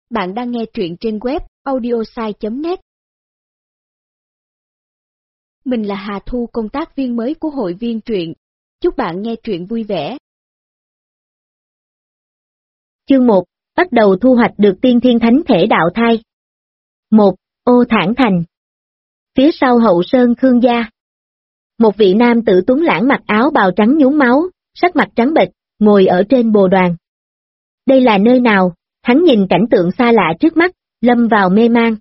Bạn đang nghe truyện trên web audiosai.net. Mình là Hà Thu, công tác viên mới của hội viên truyện. Chúc bạn nghe truyện vui vẻ. Chương 1, bắt đầu thu hoạch được tiên thiên thánh thể đạo thai. 1. Ô Thản Thành. Phía sau hậu sơn Khương gia. Một vị nam tử tuấn lãng mặc áo bào trắng nhuốm máu, sắc mặt trắng bệch, ngồi ở trên bồ đoàn. Đây là nơi nào? Hắn nhìn cảnh tượng xa lạ trước mắt, lâm vào mê man.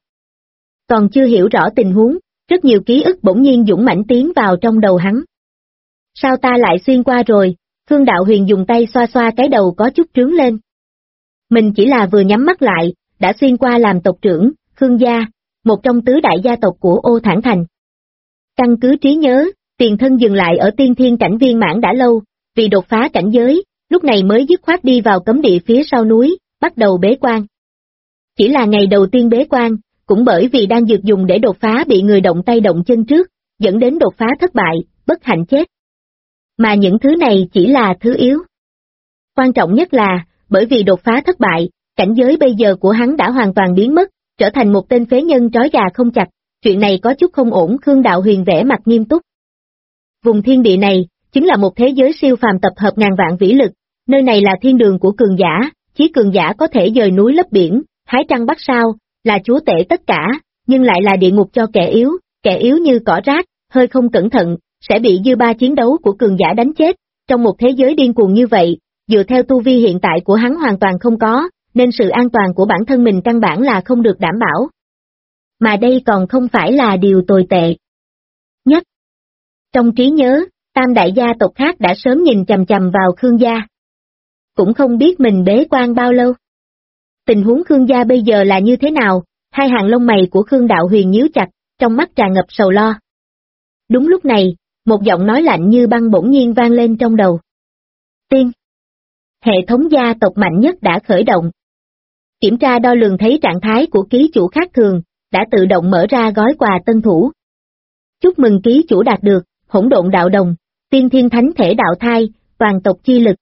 Còn chưa hiểu rõ tình huống, rất nhiều ký ức bỗng nhiên dũng mãnh tiến vào trong đầu hắn. Sao ta lại xuyên qua rồi? Khương Đạo Huyền dùng tay xoa xoa cái đầu có chút trướng lên. Mình chỉ là vừa nhắm mắt lại, đã xuyên qua làm tộc trưởng, Khương gia, một trong tứ đại gia tộc của Ô Thản Thành. Căn cứ trí nhớ, tiền thân dừng lại ở tiên thiên cảnh viên mãn đã lâu, vì đột phá cảnh giới, lúc này mới dứt khoát đi vào cấm địa phía sau núi, bắt đầu bế quan. Chỉ là ngày đầu tiên bế quan, cũng bởi vì đang dược dùng để đột phá bị người động tay động chân trước, dẫn đến đột phá thất bại, bất hạnh chết. Mà những thứ này chỉ là thứ yếu. Quan trọng nhất là, bởi vì đột phá thất bại, cảnh giới bây giờ của hắn đã hoàn toàn biến mất, trở thành một tên phế nhân trói gà không chặt, chuyện này có chút không ổn. Khương Đạo Huyền vẻ mặt nghiêm túc. Vùng thiên địa này, chính là một thế giới siêu phàm tập hợp ngàn vạn vĩ lực, nơi này là thiên đường của cường giả, chí cường giả có thể dời núi lấp biển, hái trăng bắt sao, là chúa tể tất cả, nhưng lại là địa ngục cho kẻ yếu như cỏ rác, hơi không cẩn thận, sẽ bị dư ba chiến đấu của cường giả đánh chết. Trong một thế giới điên cuồng như vậy, dựa theo tu vi hiện tại của hắn hoàn toàn không có, nên sự an toàn của bản thân mình căn bản là không được đảm bảo. Mà đây còn không phải là điều tồi tệ nhất. Trong trí nhớ, tam đại gia tộc khác đã sớm nhìn chằm chằm vào Khương gia. Cũng không biết mình bế quan bao lâu. Tình huống Khương gia bây giờ là như thế nào? Hai hàng lông mày của Khương Đạo Huyền nhíu chặt, trong mắt tràn ngập sầu lo. Đúng lúc này, một giọng nói lạnh như băng bỗng nhiên vang lên trong đầu. Tiên. Hệ thống gia tộc mạnh nhất đã khởi động. Kiểm tra đo lường thấy trạng thái của ký chủ khác thường, đã tự động mở ra gói quà tân thủ. Chúc mừng ký chủ đạt được, hỗn độn đạo đồng, tiên thiên thánh thể đạo thai, toàn tộc chi lực.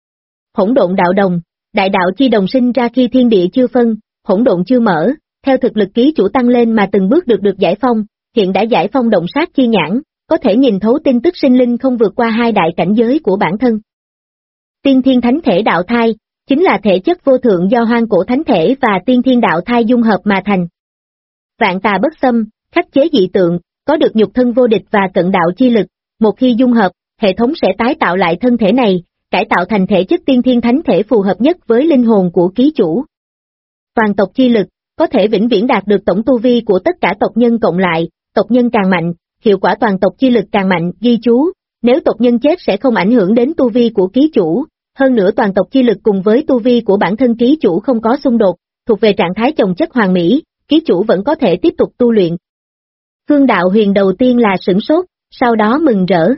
Hỗn độn đạo đồng, đại đạo chi đồng sinh ra khi thiên địa chưa phân, hỗn độn chưa mở, theo thực lực ký chủ tăng lên mà từng bước được giải phong, hiện đã giải phong động sát chi nhãn, có thể nhìn thấu tin tức sinh linh không vượt qua hai đại cảnh giới của bản thân. Tiên thiên thánh thể đạo thai, chính là thể chất vô thượng do hoang cổ thánh thể và tiên thiên đạo thai dung hợp mà thành. Vạn tà bất xâm, khắc chế dị tượng, có được nhục thân vô địch và cận đạo chi lực, một khi dung hợp, hệ thống sẽ tái tạo lại thân thể này, cải tạo thành thể chất tiên thiên thánh thể phù hợp nhất với linh hồn của ký chủ. Toàn tộc chi lực, có thể vĩnh viễn đạt được tổng tu vi của tất cả tộc nhân cộng lại, tộc nhân càng mạnh, hiệu quả toàn tộc chi lực càng mạnh. Ghi chú, nếu tộc nhân chết sẽ không ảnh hưởng đến tu vi của ký chủ, hơn nữa toàn tộc chi lực cùng với tu vi của bản thân ký chủ không có xung đột, thuộc về trạng thái chồng chất hoàn mỹ, ký chủ vẫn có thể tiếp tục tu luyện. Khương Đạo Huyền đầu tiên là sửng sốt, sau đó mừng rỡ.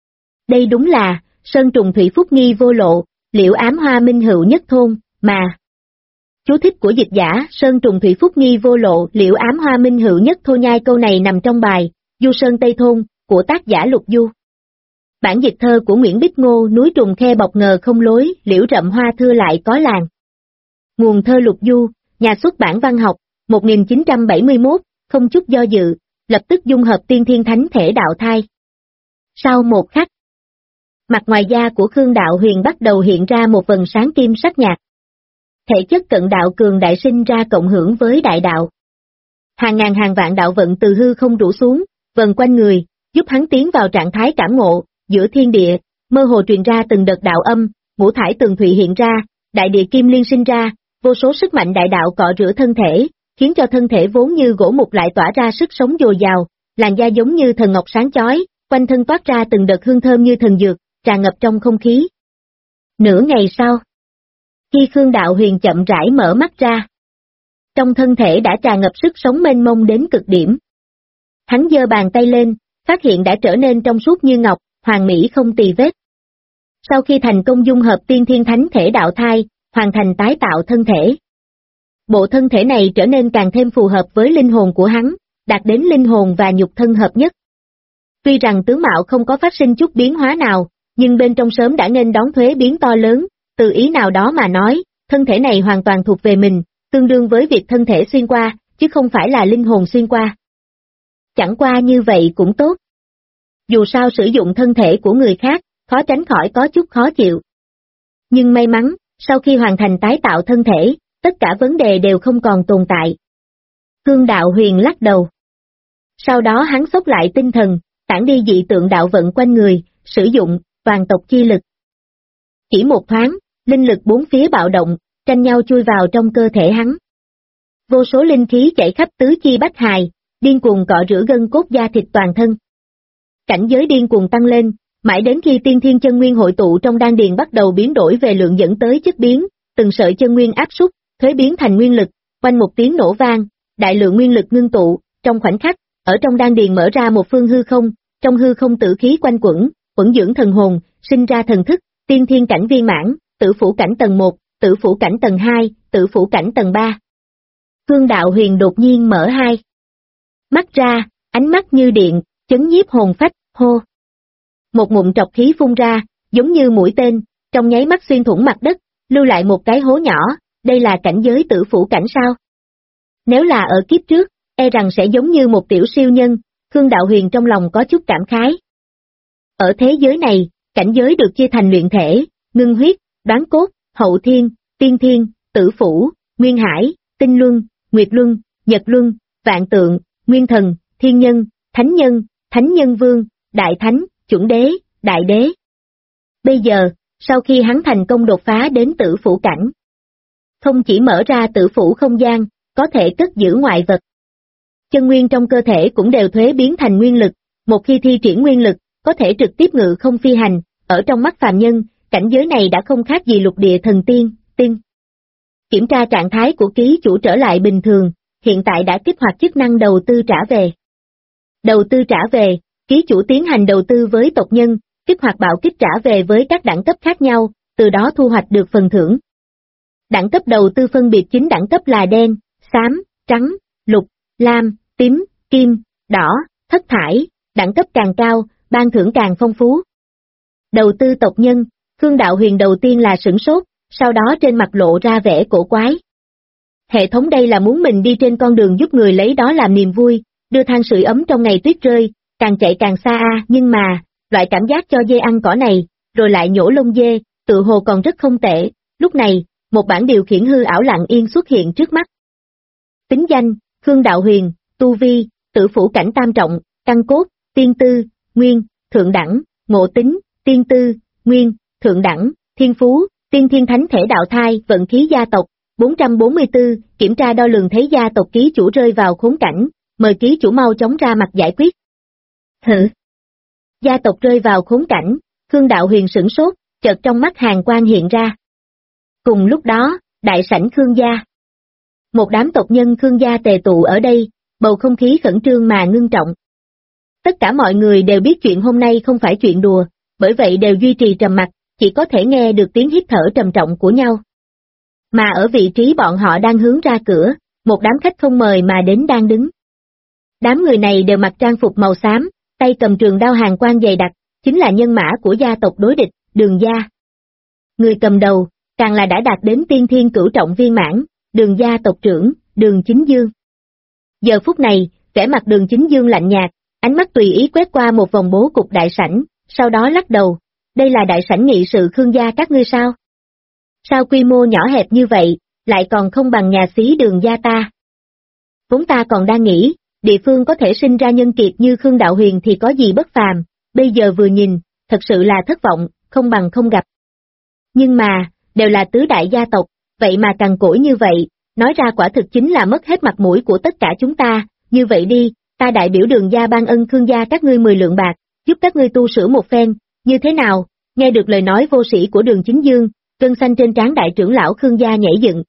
Đây đúng là sơn trùng thủy phúc nghi vô lộ, liễu ám hoa minh hữu nhất thôn, mà. Chú thích của dịch giả, sơn trùng thủy phúc nghi vô lộ, liễu ám hoa minh hữu nhất thôn. Nhai câu này nằm trong bài Du Sơn Tây Thôn của tác giả Lục Du. Bản dịch thơ của Nguyễn Bích Ngô. Núi trùng khe bọc ngờ không lối, liễu rậm hoa thưa lại có làng. Nguồn thơ Lục Du, nhà xuất bản văn học, 1971, không chút do dự, lập tức dung hợp tiên thiên thánh thể đạo thai. Sau một khắc, mặt ngoài da của Khương Đạo Huyền bắt đầu hiện ra một vầng sáng kim sắc nhạt. Thể chất cận đạo cường đại sinh ra cộng hưởng với đại đạo. Hàng ngàn hàng vạn đạo vận từ hư không rủ xuống, vần quanh người, giúp hắn tiến vào trạng thái cảm ngộ, giữa thiên địa, mơ hồ truyền ra từng đợt đạo âm, ngũ thải tường thụy hiện ra, đại địa kim liên sinh ra, vô số sức mạnh đại đạo cọ rửa thân thể, khiến cho thân thể vốn như gỗ mục lại tỏa ra sức sống dồi dào, làn da giống như thần ngọc sáng chói, quanh thân toát ra từng đợt hương thơm như thần dược, tràn ngập trong không khí. Nửa ngày sau, khi Khương Đạo Huyền chậm rãi mở mắt ra, trong thân thể đã tràn ngập sức sống mênh mông đến cực điểm. Hắn giơ bàn tay lên, phát hiện đã trở nên trong suốt như ngọc, hoàn mỹ không tì vết. Sau khi thành công dung hợp tiên thiên thánh thể đạo thai, hoàn thành tái tạo thân thể. Bộ thân thể này trở nên càng thêm phù hợp với linh hồn của hắn, đạt đến linh hồn và nhục thân hợp nhất. Tuy rằng tướng mạo không có phát sinh chút biến hóa nào, nhưng bên trong sớm đã nghênh đón thuế biến to lớn, từ ý nào đó mà nói, thân thể này hoàn toàn thuộc về mình, tương đương với việc thân thể xuyên qua, chứ không phải là linh hồn xuyên qua. Chẳng qua như vậy cũng tốt. Dù sao sử dụng thân thể của người khác, khó tránh khỏi có chút khó chịu. Nhưng may mắn, sau khi hoàn thành tái tạo thân thể, tất cả vấn đề đều không còn tồn tại. Khương Đạo Huyền lắc đầu. Sau đó hắn xốc lại tinh thần, tản đi dị tượng đạo vận quanh người, sử dụng toàn tộc chi lực. Chỉ một thoáng, linh lực bốn phía bạo động, tranh nhau chui vào trong cơ thể hắn. Vô số linh khí chảy khắp tứ chi bách hài, điên cuồng cọ rửa gân cốt da thịt toàn thân. Cảnh giới điên cuồng tăng lên, mãi đến khi tiên thiên chân nguyên hội tụ trong đan điền bắt đầu biến đổi về lượng dẫn tới chất biến, từng sợi chân nguyên áp súc, thuế biến thành nguyên lực, quanh một tiếng nổ vang, đại lượng nguyên lực ngưng tụ, trong khoảnh khắc, ở trong đan điền mở ra một phương hư không, trong hư không tử khí quanh quẩn, quẩn dưỡng thần hồn, sinh ra thần thức, tiên thiên cảnh viên mãn, tử phủ cảnh tầng 1, tử phủ cảnh tầng 2, tử phủ cảnh tầng 3. Khương Đạo Huyền đột nhiên mở hai mắt ra, ánh mắt như điện, chấn nhiếp hồn phách, hô. Một ngụm trọc khí phun ra, giống như mũi tên, trong nháy mắt xuyên thủng mặt đất, lưu lại một cái hố nhỏ, đây là cảnh giới tử phủ cảnh sao? Nếu là ở kiếp trước, e rằng sẽ giống như một tiểu siêu nhân, Khương Đạo Huyền trong lòng có chút cảm khái. Ở thế giới này, cảnh giới được chia thành luyện thể, ngưng huyết, đoán cốt, hậu thiên, tiên thiên, tử phủ, nguyên hải, tinh luân, nguyệt luân, nhật luân, vạn tượng, nguyên thần, thiên nhân, thánh nhân vương, đại thánh, chuẩn đế, đại đế. Bây giờ, sau khi hắn thành công đột phá đến tử phủ cảnh, không chỉ mở ra tử phủ không gian, có thể cất giữ ngoại vật. Chân nguyên trong cơ thể cũng đều thuế biến thành nguyên lực, một khi thi triển nguyên lực, có thể trực tiếp ngự không phi hành, ở trong mắt phàm nhân, cảnh giới này đã không khác gì lục địa thần tiên, tiên. Kiểm tra trạng thái của ký chủ trở lại bình thường, hiện tại đã kích hoạt chức năng đầu tư trả về. Đầu tư trả về, ký chủ tiến hành đầu tư với tộc nhân, kích hoạt bạo kích trả về với các đẳng cấp khác nhau, từ đó thu hoạch được phần thưởng. Đẳng cấp đầu tư phân biệt 9 đẳng cấp là đen, xám, trắng, lục, lam, tím, kim, đỏ, thất thải, đẳng cấp càng cao, ban thưởng càng phong phú. Đầu tư tộc nhân, Khương Đạo Huyền đầu tiên là sửng sốt, sau đó trên mặt lộ ra vẻ cổ quái. Hệ thống đây là muốn mình đi trên con đường giúp người lấy đó làm niềm vui, đưa than sưởi ấm trong ngày tuyết rơi, càng chạy càng xa nhưng mà, loại cảm giác cho dê ăn cỏ này, rồi lại nhổ lông dê, tự hồ còn rất không tệ, lúc này, một bản điều khiển hư ảo lặng yên xuất hiện trước mắt. Tính danh, Khương Đạo Huyền, tu vi, tử phủ cảnh tam trọng, căn cốt, tiên tư, nguyên, thượng đẳng, ngộ tính, tiên tư, nguyên, thượng đẳng, thiên phú, tiên thiên thánh thể đạo thai, vận khí gia tộc, 444, kiểm tra đo lường thấy gia tộc ký chủ rơi vào khốn cảnh, mời ký chủ mau chóng ra mặt giải quyết. Hử? Gia tộc rơi vào khốn cảnh, Khương Đạo Huyền sửng sốt, chợt trong mắt hàn quang hiện ra. Cùng lúc đó, đại sảnh Khương gia. Một đám tộc nhân Khương gia tề tụ ở đây, bầu không khí khẩn trương mà ngưng trọng. Tất cả mọi người đều biết chuyện hôm nay không phải chuyện đùa, bởi vậy đều duy trì trầm mặc, chỉ có thể nghe được tiếng hít thở trầm trọng của nhau. Mà ở vị trí bọn họ đang hướng ra cửa, một đám khách không mời mà đến đang đứng. Đám người này đều mặc trang phục màu xám, tay cầm trường đao hàn quang dày đặc, chính là nhân mã của gia tộc đối địch, Đường gia. Người cầm đầu, càng là đã đạt đến tiên thiên cửu trọng viên mãn, Đường gia tộc trưởng, Đường Chính Dương. Giờ phút này, vẻ mặt Đường Chính Dương lạnh nhạt, ánh mắt tùy ý quét qua một vòng bố cục đại sảnh, sau đó lắc đầu, đây là đại sảnh nghị sự Khương gia các ngươi sao? Sao quy mô nhỏ hẹp như vậy, lại còn không bằng nhà xí Đường gia ta? Vốn ta còn đang nghĩ, địa phương có thể sinh ra nhân kiệt như Khương Đạo Huyền thì có gì bất phàm, bây giờ vừa nhìn, thật sự là thất vọng, không bằng không gặp. Nhưng mà, đều là tứ đại gia tộc, vậy mà cằn cỗi như vậy, nói ra quả thực chính là mất hết mặt mũi của tất cả chúng ta, như vậy đi, ta đại biểu Đường gia ban ân Khương gia các ngươi 10 lượng bạc, giúp các ngươi tu sửa một phen, như thế nào? Nghe được lời nói vô sĩ của Đường Chính Dương, gân xanh trên trán đại trưởng lão Khương gia nhảy dựng.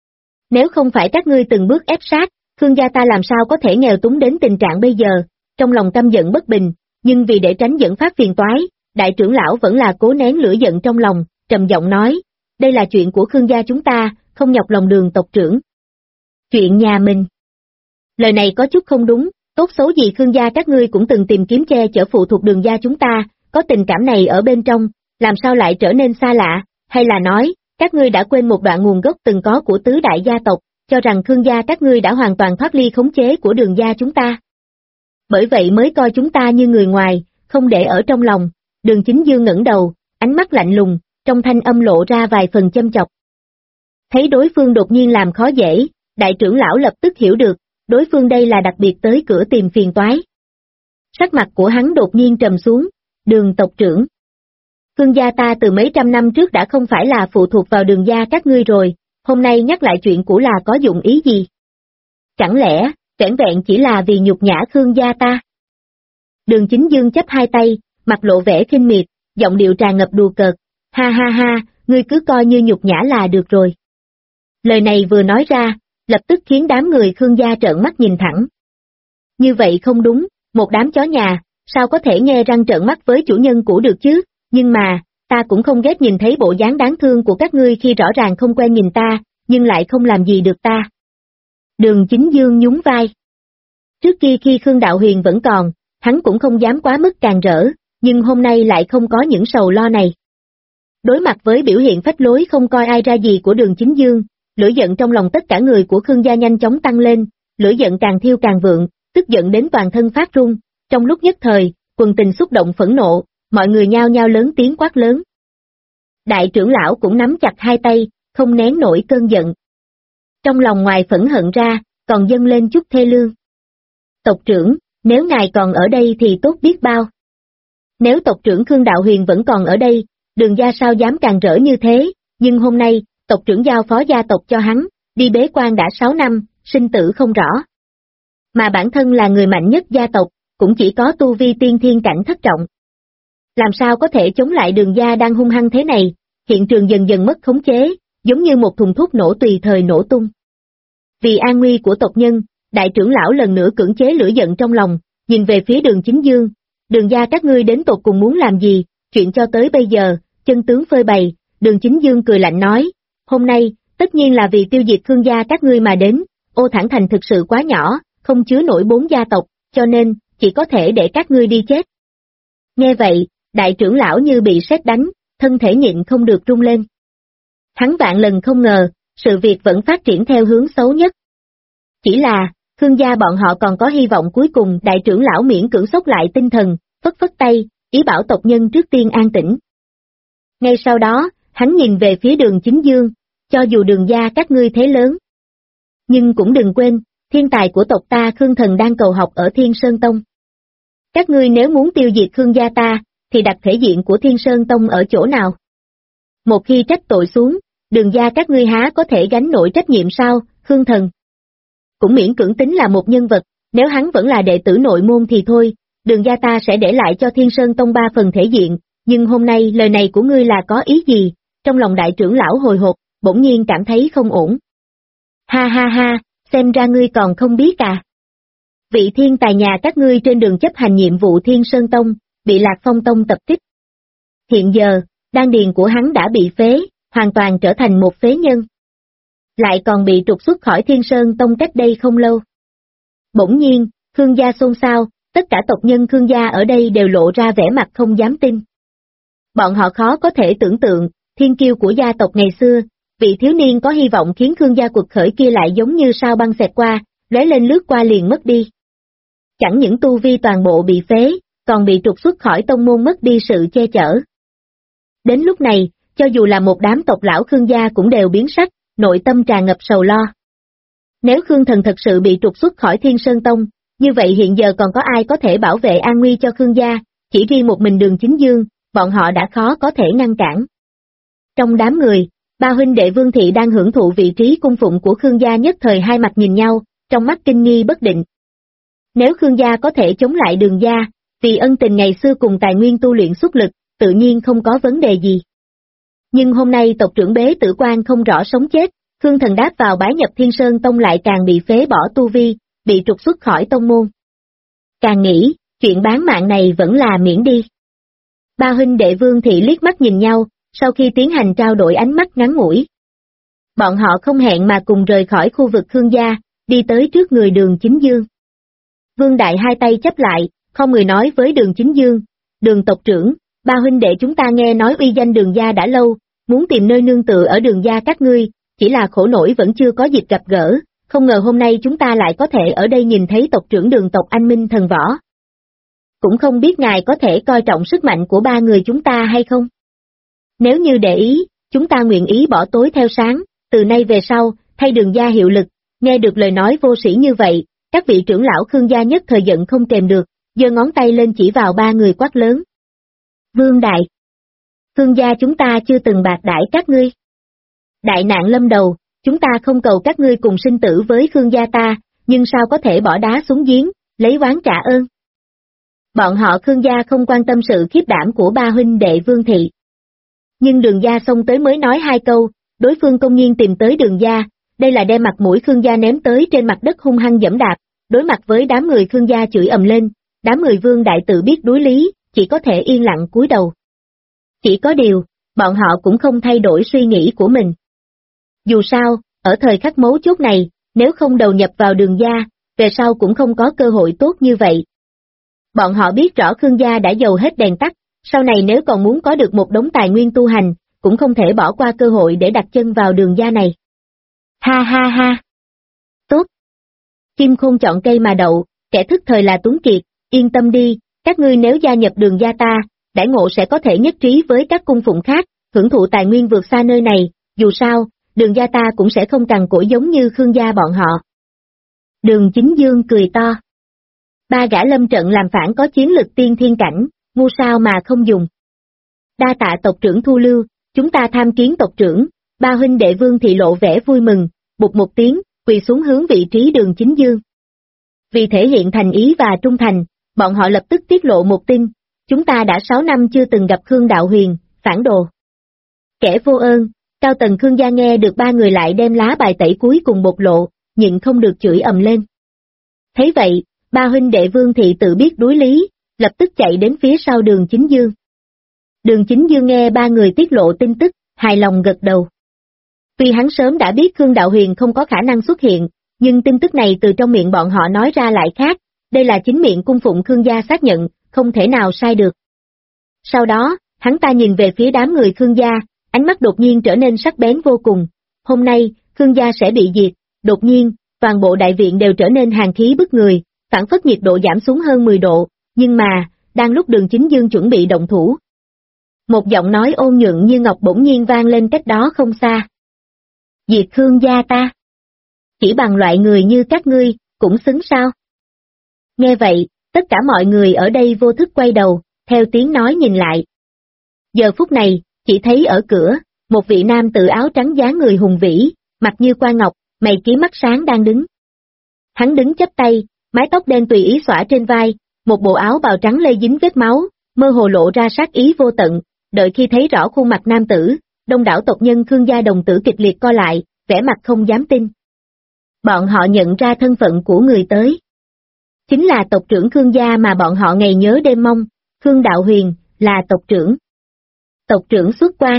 Nếu không phải các ngươi từng bước ép sát, Khương gia ta làm sao có thể nghèo túng đến tình trạng bây giờ, trong lòng căm giận bất bình, nhưng vì để tránh dẫn phát phiền toái, đại trưởng lão vẫn là cố nén lửa giận trong lòng, trầm giọng nói, đây là chuyện của Khương gia chúng ta, không nhọc lòng Đường tộc trưởng. Chuyện nhà mình. Lời này có chút không đúng, tốt xấu gì Khương gia các ngươi cũng từng tìm kiếm che chở phụ thuộc Đường gia chúng ta, có tình cảm này ở bên trong, làm sao lại trở nên xa lạ, hay là nói, các ngươi đã quên một đoạn nguồn gốc từng có của tứ đại gia tộc, cho rằng Khương gia các ngươi đã hoàn toàn thoát ly khống chế của Đường gia chúng ta. Bởi vậy mới coi chúng ta như người ngoài, không để ở trong lòng. Đường Chính Dương ngẩng đầu, ánh mắt lạnh lùng, trong thanh âm lộ ra vài phần châm chọc. Thấy đối phương đột nhiên làm khó dễ, đại trưởng lão lập tức hiểu được, đối phương đây là đặc biệt tới cửa tìm phiền toái. Sắc mặt của hắn đột nhiên trầm xuống, Đường tộc trưởng. Khương gia ta từ mấy trăm năm trước đã không phải là phụ thuộc vào Đường gia các ngươi rồi, hôm nay nhắc lại chuyện cũ là có dụng ý gì? Chẳng lẽ, vẻn vẹn chỉ là vì nhục nhã Khương gia ta? Đường Chính Dương chắp hai tay, mặt lộ vẻ khinh miệt, giọng điệu tràn ngập đùa cợt, ha ha ha, ngươi cứ coi như nhục nhã là được rồi. Lời này vừa nói ra, lập tức khiến đám người Khương gia trợn mắt nhìn thẳng. Như vậy không đúng, một đám chó nhà, sao có thể nghe răng trợn mắt với chủ nhân cũ được chứ, nhưng mà, ta cũng không ghét nhìn thấy bộ dáng đáng thương của các ngươi khi rõ ràng không quen nhìn ta, nhưng lại không làm gì được ta. Đường Chính Dương nhún vai. Trước kia khi Khương Đạo Huyền vẫn còn, hắn cũng không dám quá mức càn rỡ, nhưng hôm nay lại không có những sầu lo này. Đối mặt với biểu hiện phách lối không coi ai ra gì của Đường Chính Dương, lửa giận trong lòng tất cả người của Khương gia nhanh chóng tăng lên, lửa giận càng thiêu càng vượng, tức giận đến toàn thân phát run, trong lúc nhất thời, quần tình xúc động phẫn nộ, mọi người nhao nhao lớn tiếng quát lớn. Đại trưởng lão cũng nắm chặt hai tay, không nén nổi cơn giận. Trong lòng ngoài phẫn hận ra, còn dâng lên chút thê lương. Tộc trưởng, nếu ngài còn ở đây thì tốt biết bao. Nếu tộc trưởng Khương Đạo Huyền vẫn còn ở đây, Đường gia sao dám càng rỡ như thế, nhưng hôm nay, tộc trưởng giao phó gia tộc cho hắn, đi bế quan đã 6 năm, sinh tử không rõ. Mà bản thân là người mạnh nhất gia tộc, cũng chỉ có tu vi tiên thiên cảnh thất trọng. Làm sao có thể chống lại Đường gia đang hung hăng thế này, hiện trường dần dần mất khống chế, giống như một thùng thuốc nổ tùy thời nổ tung. Vì an nguy của tộc nhân, đại trưởng lão lần nữa cưỡng chế lửa giận trong lòng, nhìn về phía Đường Chính Dương, Đường gia các ngươi đến tột cùng muốn làm gì, chuyện cho tới bây giờ, chân tướng phơi bày, Đường Chính Dương cười lạnh nói, hôm nay, tất nhiên là vì tiêu diệt Khương gia các ngươi mà đến, Ô Thản Thành thực sự quá nhỏ, không chứa nổi 4 gia tộc, cho nên, chỉ có thể để các ngươi đi chết. Nghe vậy, đại trưởng lão như bị sét đánh, thân thể nhịn không được rung lên. Hắn vạn lần không ngờ, sự việc vẫn phát triển theo hướng xấu nhất. Chỉ là, Khương gia bọn họ còn có hy vọng cuối cùng, đại trưởng lão miễn cưỡng xốc lại tinh thần, phất phất tay, ý bảo tộc nhân trước tiên an tĩnh. Ngay sau đó, hắn nhìn về phía Đường Chính Dương, cho dù Đường gia các ngươi thế lớn. Nhưng cũng đừng quên, thiên tài của tộc ta Khương Thần đang cầu học ở Thiên Sơn Tông. Các ngươi nếu muốn tiêu diệt Khương gia ta, thì đặt thể diện của Thiên Sơn Tông ở chỗ nào? Một khi trách tội xuống, Đường gia các ngươi há có thể gánh nổi trách nhiệm sao, Khương Thần? Cũng miễn cưỡng tính là một nhân vật, nếu hắn vẫn là đệ tử nội môn thì thôi, Đường gia ta sẽ để lại cho Thiên Sơn Tông 3 phần thể diện, nhưng hôm nay lời này của ngươi là có ý gì? Trong lòng đại trưởng lão hồi hộp, bỗng nhiên cảm thấy không ổn. Ha ha ha, xem ra ngươi còn không biết à. Vị thiên tài nhà các ngươi trên đường chấp hành nhiệm vụ Thiên Sơn Tông, bị Lạc Phong Tông tập kích. Hiện giờ, đan điền của hắn đã bị phế, hoàn toàn trở thành một phế nhân. Lại còn bị trục xuất khỏi Thiên Sơn Tông cách đây không lâu. Bỗng nhiên, Khương gia xôn xao, tất cả tộc nhân Khương gia ở đây đều lộ ra vẻ mặt không dám tin. Bọn họ khó có thể tưởng tượng, thiên kiêu của gia tộc ngày xưa, vị thiếu niên có hy vọng khiến Khương gia quật khởi kia lại giống như sao băng xẹt qua, lóe lên lướt qua liền mất đi. Chẳng những tu vi toàn bộ bị phế, còn bị trục xuất khỏi tông môn mất đi sự che chở. Đến lúc này, cho dù là một đám tộc lão Khương gia cũng đều biến sắc, nội tâm tràn ngập sầu lo. Nếu Khương Thần thật sự bị trục xuất khỏi Thiên Sơn Tông, như vậy hiện giờ còn có ai có thể bảo vệ an nguy cho Khương gia, chỉ riêng một mình Đường Chính Dương, bọn họ đã khó có thể ngăn cản. Trong đám người, ba huynh đệ Vương Thị đang hưởng thụ vị trí cung phụng của Khương gia nhất thời hai mặt nhìn nhau, trong mắt kinh nghi bất định. Nếu Khương gia có thể chống lại Đường gia, vì ân tình ngày xưa cùng tài nguyên tu luyện xuất lực, tự nhiên không có vấn đề gì. Nhưng hôm nay tộc trưởng bế tử quan không rõ sống chết, Khương Thần đáp vào bái nhập Thiên Sơn Tông lại càng bị phế bỏ tu vi, bị trục xuất khỏi tông môn. Càng nghĩ, chuyện bán mạng này vẫn là miễn đi. Ba huynh đệ Vương Thị liếc mắt nhìn nhau, sau khi tiến hành trao đổi ánh mắt ngắn ngủi. Bọn họ không hẹn mà cùng rời khỏi khu vực Khương gia, đi tới trước người Đường Chính Dương. Vương Đại hai tay chắp lại, không người nói với Đường Chính Dương, Đường tộc trưởng, ba huynh đệ chúng ta nghe nói uy danh Đường gia đã lâu, muốn tìm nơi nương tựa ở Đường gia các ngươi, chỉ là khổ nổi vẫn chưa có dịp gặp gỡ, không ngờ hôm nay chúng ta lại có thể ở đây nhìn thấy tộc trưởng Đường tộc Anh Minh Thần Võ. Cũng không biết ngài có thể coi trọng sức mạnh của ba người chúng ta hay không? Nếu như để ý, chúng ta nguyện ý bỏ tối theo sáng, từ nay về sau, thay Đường gia hiệu lực. Nghe được lời nói vô sĩ như vậy, các vị trưởng lão Khương gia nhất thời giận không kềm được, giơ ngón tay lên chỉ vào ba người quát lớn. Vương đại, Khương gia chúng ta chưa từng bạc đãi các ngươi. Đại nạn lâm đầu, chúng ta không cầu các ngươi cùng sinh tử với Khương gia ta, nhưng sao có thể bỏ đá xuống giếng, lấy oán trả ơn. Bọn họ Khương gia không quan tâm sự khiếp đảm của ba huynh đệ Vương thị. Nhưng Đường gia xông tới mới nói hai câu, đối phương công nhiên tìm tới Đường gia, đây là đem mặt mũi Khương gia ném tới trên mặt đất hung hăng giẫm đạp, đối mặt với đám người Khương gia chửi ầm lên, đám người Vương đại tự biết đối lý, chỉ có thể yên lặng cúi đầu. Chỉ có điều, bọn họ cũng không thay đổi suy nghĩ của mình. Dù sao, ở thời khắc mấu chốt này, nếu không đầu nhập vào Đường gia, về sau cũng không có cơ hội tốt như vậy. Bọn họ biết rõ Khương gia đã dầu hết đèn tắt, sau này nếu còn muốn có được một đống tài nguyên tu hành, cũng không thể bỏ qua cơ hội để đặt chân vào Đường gia này. Ha ha ha! Tốt! Kim Khôn chọn cây mà đậu, kẻ thức thời là Tuấn Kiệt, yên tâm đi, các ngươi nếu gia nhập Đường gia ta, đãi ngộ sẽ có thể nhất trí với các cung phụng khác, hưởng thụ tài nguyên vượt xa nơi này, dù sao, Đường gia ta cũng sẽ không cằn cỗi giống như Khương gia bọn họ. Đường Chính Dương cười to. Ba gã lâm trận làm phản có chiến lực tiên thiên cảnh, ngu sao mà không dùng. Đa tạ tộc trưởng thu lưu, chúng ta tham kiến tộc trưởng, ba huynh đệ Vương thị lộ vẻ vui mừng, bụt một tiếng, quỳ xuống hướng vị trí Đường Chính Dương. Vì thể hiện thành ý và trung thành, bọn họ lập tức tiết lộ một tin, chúng ta đã 6 năm chưa từng gặp Khương Đạo Huyền, phản đồ. Kẻ vô ơn, cao tầng Khương gia nghe được ba người lại đem lá bài tẩy cuối cùng bộc lộ, nhịn không được chửi ầm lên. Thấy vậy, ba huynh đệ Vương thị tự biết đối lý, lập tức chạy đến phía sau Đường Chính Dương. Đường Chính Dương nghe ba người tiết lộ tin tức, hài lòng gật đầu. Tuy hắn sớm đã biết Khương Đạo Huyền không có khả năng xuất hiện, nhưng tin tức này từ trong miệng bọn họ nói ra lại khác, đây là chính miệng cung phụng Khương gia xác nhận, không thể nào sai được. Sau đó, hắn ta nhìn về phía đám người Khương gia, ánh mắt đột nhiên trở nên sắc bén vô cùng. Hôm nay, Khương gia sẽ bị diệt, đột nhiên, toàn bộ đại viện đều trở nên hàn khí bức người, phản phất nhiệt độ giảm xuống hơn 10 độ, nhưng mà, đang lúc Đường Chính Dương chuẩn bị động thủ. Một giọng nói ôn nhuận như ngọc bỗng nhiên vang lên cách đó không xa. Diệt Khương gia ta. Chỉ bằng loại người như các ngươi, cũng xứng sao? Nghe vậy, tất cả mọi người ở đây vô thức quay đầu, theo tiếng nói nhìn lại. Giờ phút này, chỉ thấy ở cửa, một vị nam tự áo trắng dáng người hùng vĩ, mặt như quan ngọc, mày kiếm mắt sáng đang đứng. Hắn đứng chắp tay, mái tóc đen tùy ý xõa trên vai, một bộ áo bào trắng lây dính vết máu, mơ hồ lộ ra sát ý vô tận, đợi khi thấy rõ khuôn mặt nam tử, đông đảo tộc nhân Khương gia đồng tử kịch liệt co lại, vẻ mặt không dám tin. Bọn họ nhận ra thân phận của người tới. Chính là tộc trưởng Khương gia mà bọn họ ngày nhớ đêm mong, Khương Đạo Huyền, là tộc trưởng. Tộc trưởng xuất quan.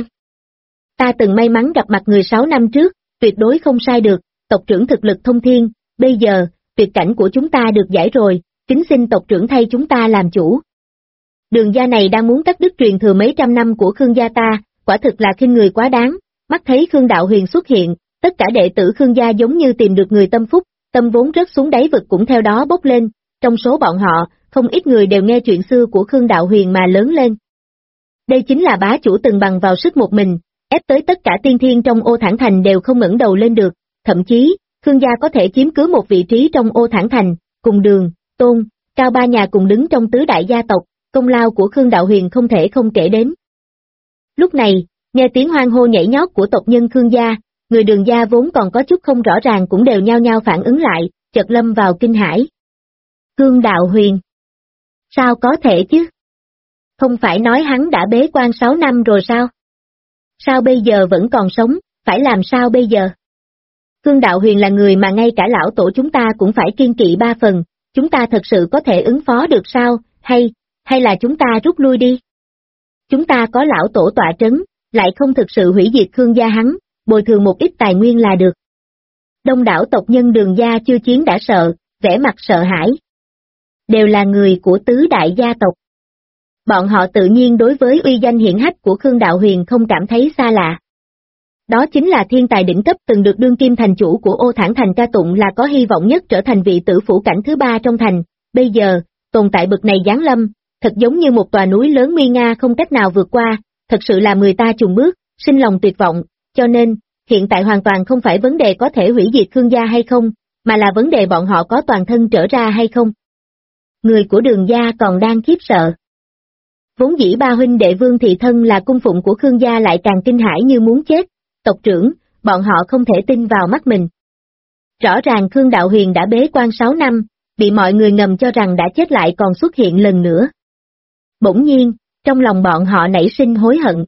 Ta từng may mắn gặp mặt người 6 năm trước, tuyệt đối không sai được, tộc trưởng thực lực thông thiên, bây giờ, tuyệt cảnh của chúng ta được giải rồi, kính xin tộc trưởng thay chúng ta làm chủ. Đường gia này đang muốn cắt đứt truyền thừa mấy trăm năm của Khương gia ta, quả thực là khinh người quá đáng, mắt thấy Khương Đạo Huyền xuất hiện, tất cả đệ tử Khương gia giống như tìm được người tâm phúc, tâm vốn rớt xuống đáy vực cũng theo đó bốc lên, trong số bọn họ, không ít người đều nghe chuyện xưa của Khương Đạo Huyền mà lớn lên. Đây chính là bá chủ từng bằng vào sức một mình, ép tới tất cả tiên thiên trong Ô Thản Thành đều không ngẩng đầu lên được, thậm chí, Khương gia có thể chiếm cứ một vị trí trong Ô Thản Thành, cùng Đường, Tôn, Cao ba nhà cùng đứng trong tứ đại gia tộc, công lao của Khương Đạo Huyền không thể không kể đến. Lúc này, nghe tiếng hoan hô nhảy nhót của tộc nhân Khương gia, người Đường gia vốn còn có chút không rõ ràng cũng đều nhao nhao phản ứng lại, chợt lâm vào kinh hãi. Khương Đạo Huyền. Sao có thể chứ? Không phải nói hắn đã bế quan 6 năm rồi sao? Sao bây giờ vẫn còn sống, phải làm sao bây giờ? Khương Đạo Huyền là người mà ngay cả lão tổ chúng ta cũng phải kiêng kỵ 3 phần, chúng ta thật sự có thể ứng phó được sao, hay là chúng ta rút lui đi? Chúng ta có lão tổ tọa trấn, lại không thực sự hủy diệt Khương gia hắn, bồi thường một ít tài nguyên là được. Đông đảo tộc nhân Đường gia chưa chiến đã sợ, vẻ mặt sợ hãi. Đều là người của tứ đại gia tộc. Bọn họ tự nhiên đối với uy danh hiển hách của Khương Đạo Huyền không cảm thấy xa lạ. Đó chính là thiên tài đỉnh cấp từng được đương kim thành chủ của Ô Thản Thành ca tụng là có hy vọng nhất trở thành vị tử phủ cảnh thứ 3 trong thành, bây giờ, tồn tại bậc này giáng lâm, thật giống như một tòa núi lớn nguy nga không cách nào vượt qua, thật sự làm người ta chùn bước, sinh lòng tuyệt vọng, cho nên, hiện tại hoàn toàn không phải vấn đề có thể hủy diệt Khương gia hay không, mà là vấn đề bọn họ có toàn thân trở ra hay không. Người của Đường gia còn đang khiếp sợ. Vốn dĩ ba huynh đệ Vương thị thân là cung phụng của Khương gia lại càng kinh hãi như muốn chết, tộc trưởng, bọn họ không thể tin vào mắt mình. Rõ ràng Khương Đạo Huyền đã bế quan 6 năm, bị mọi người ngầm cho rằng đã chết lại còn xuất hiện lần nữa. Bỗng nhiên, trong lòng bọn họ nảy sinh hối hận.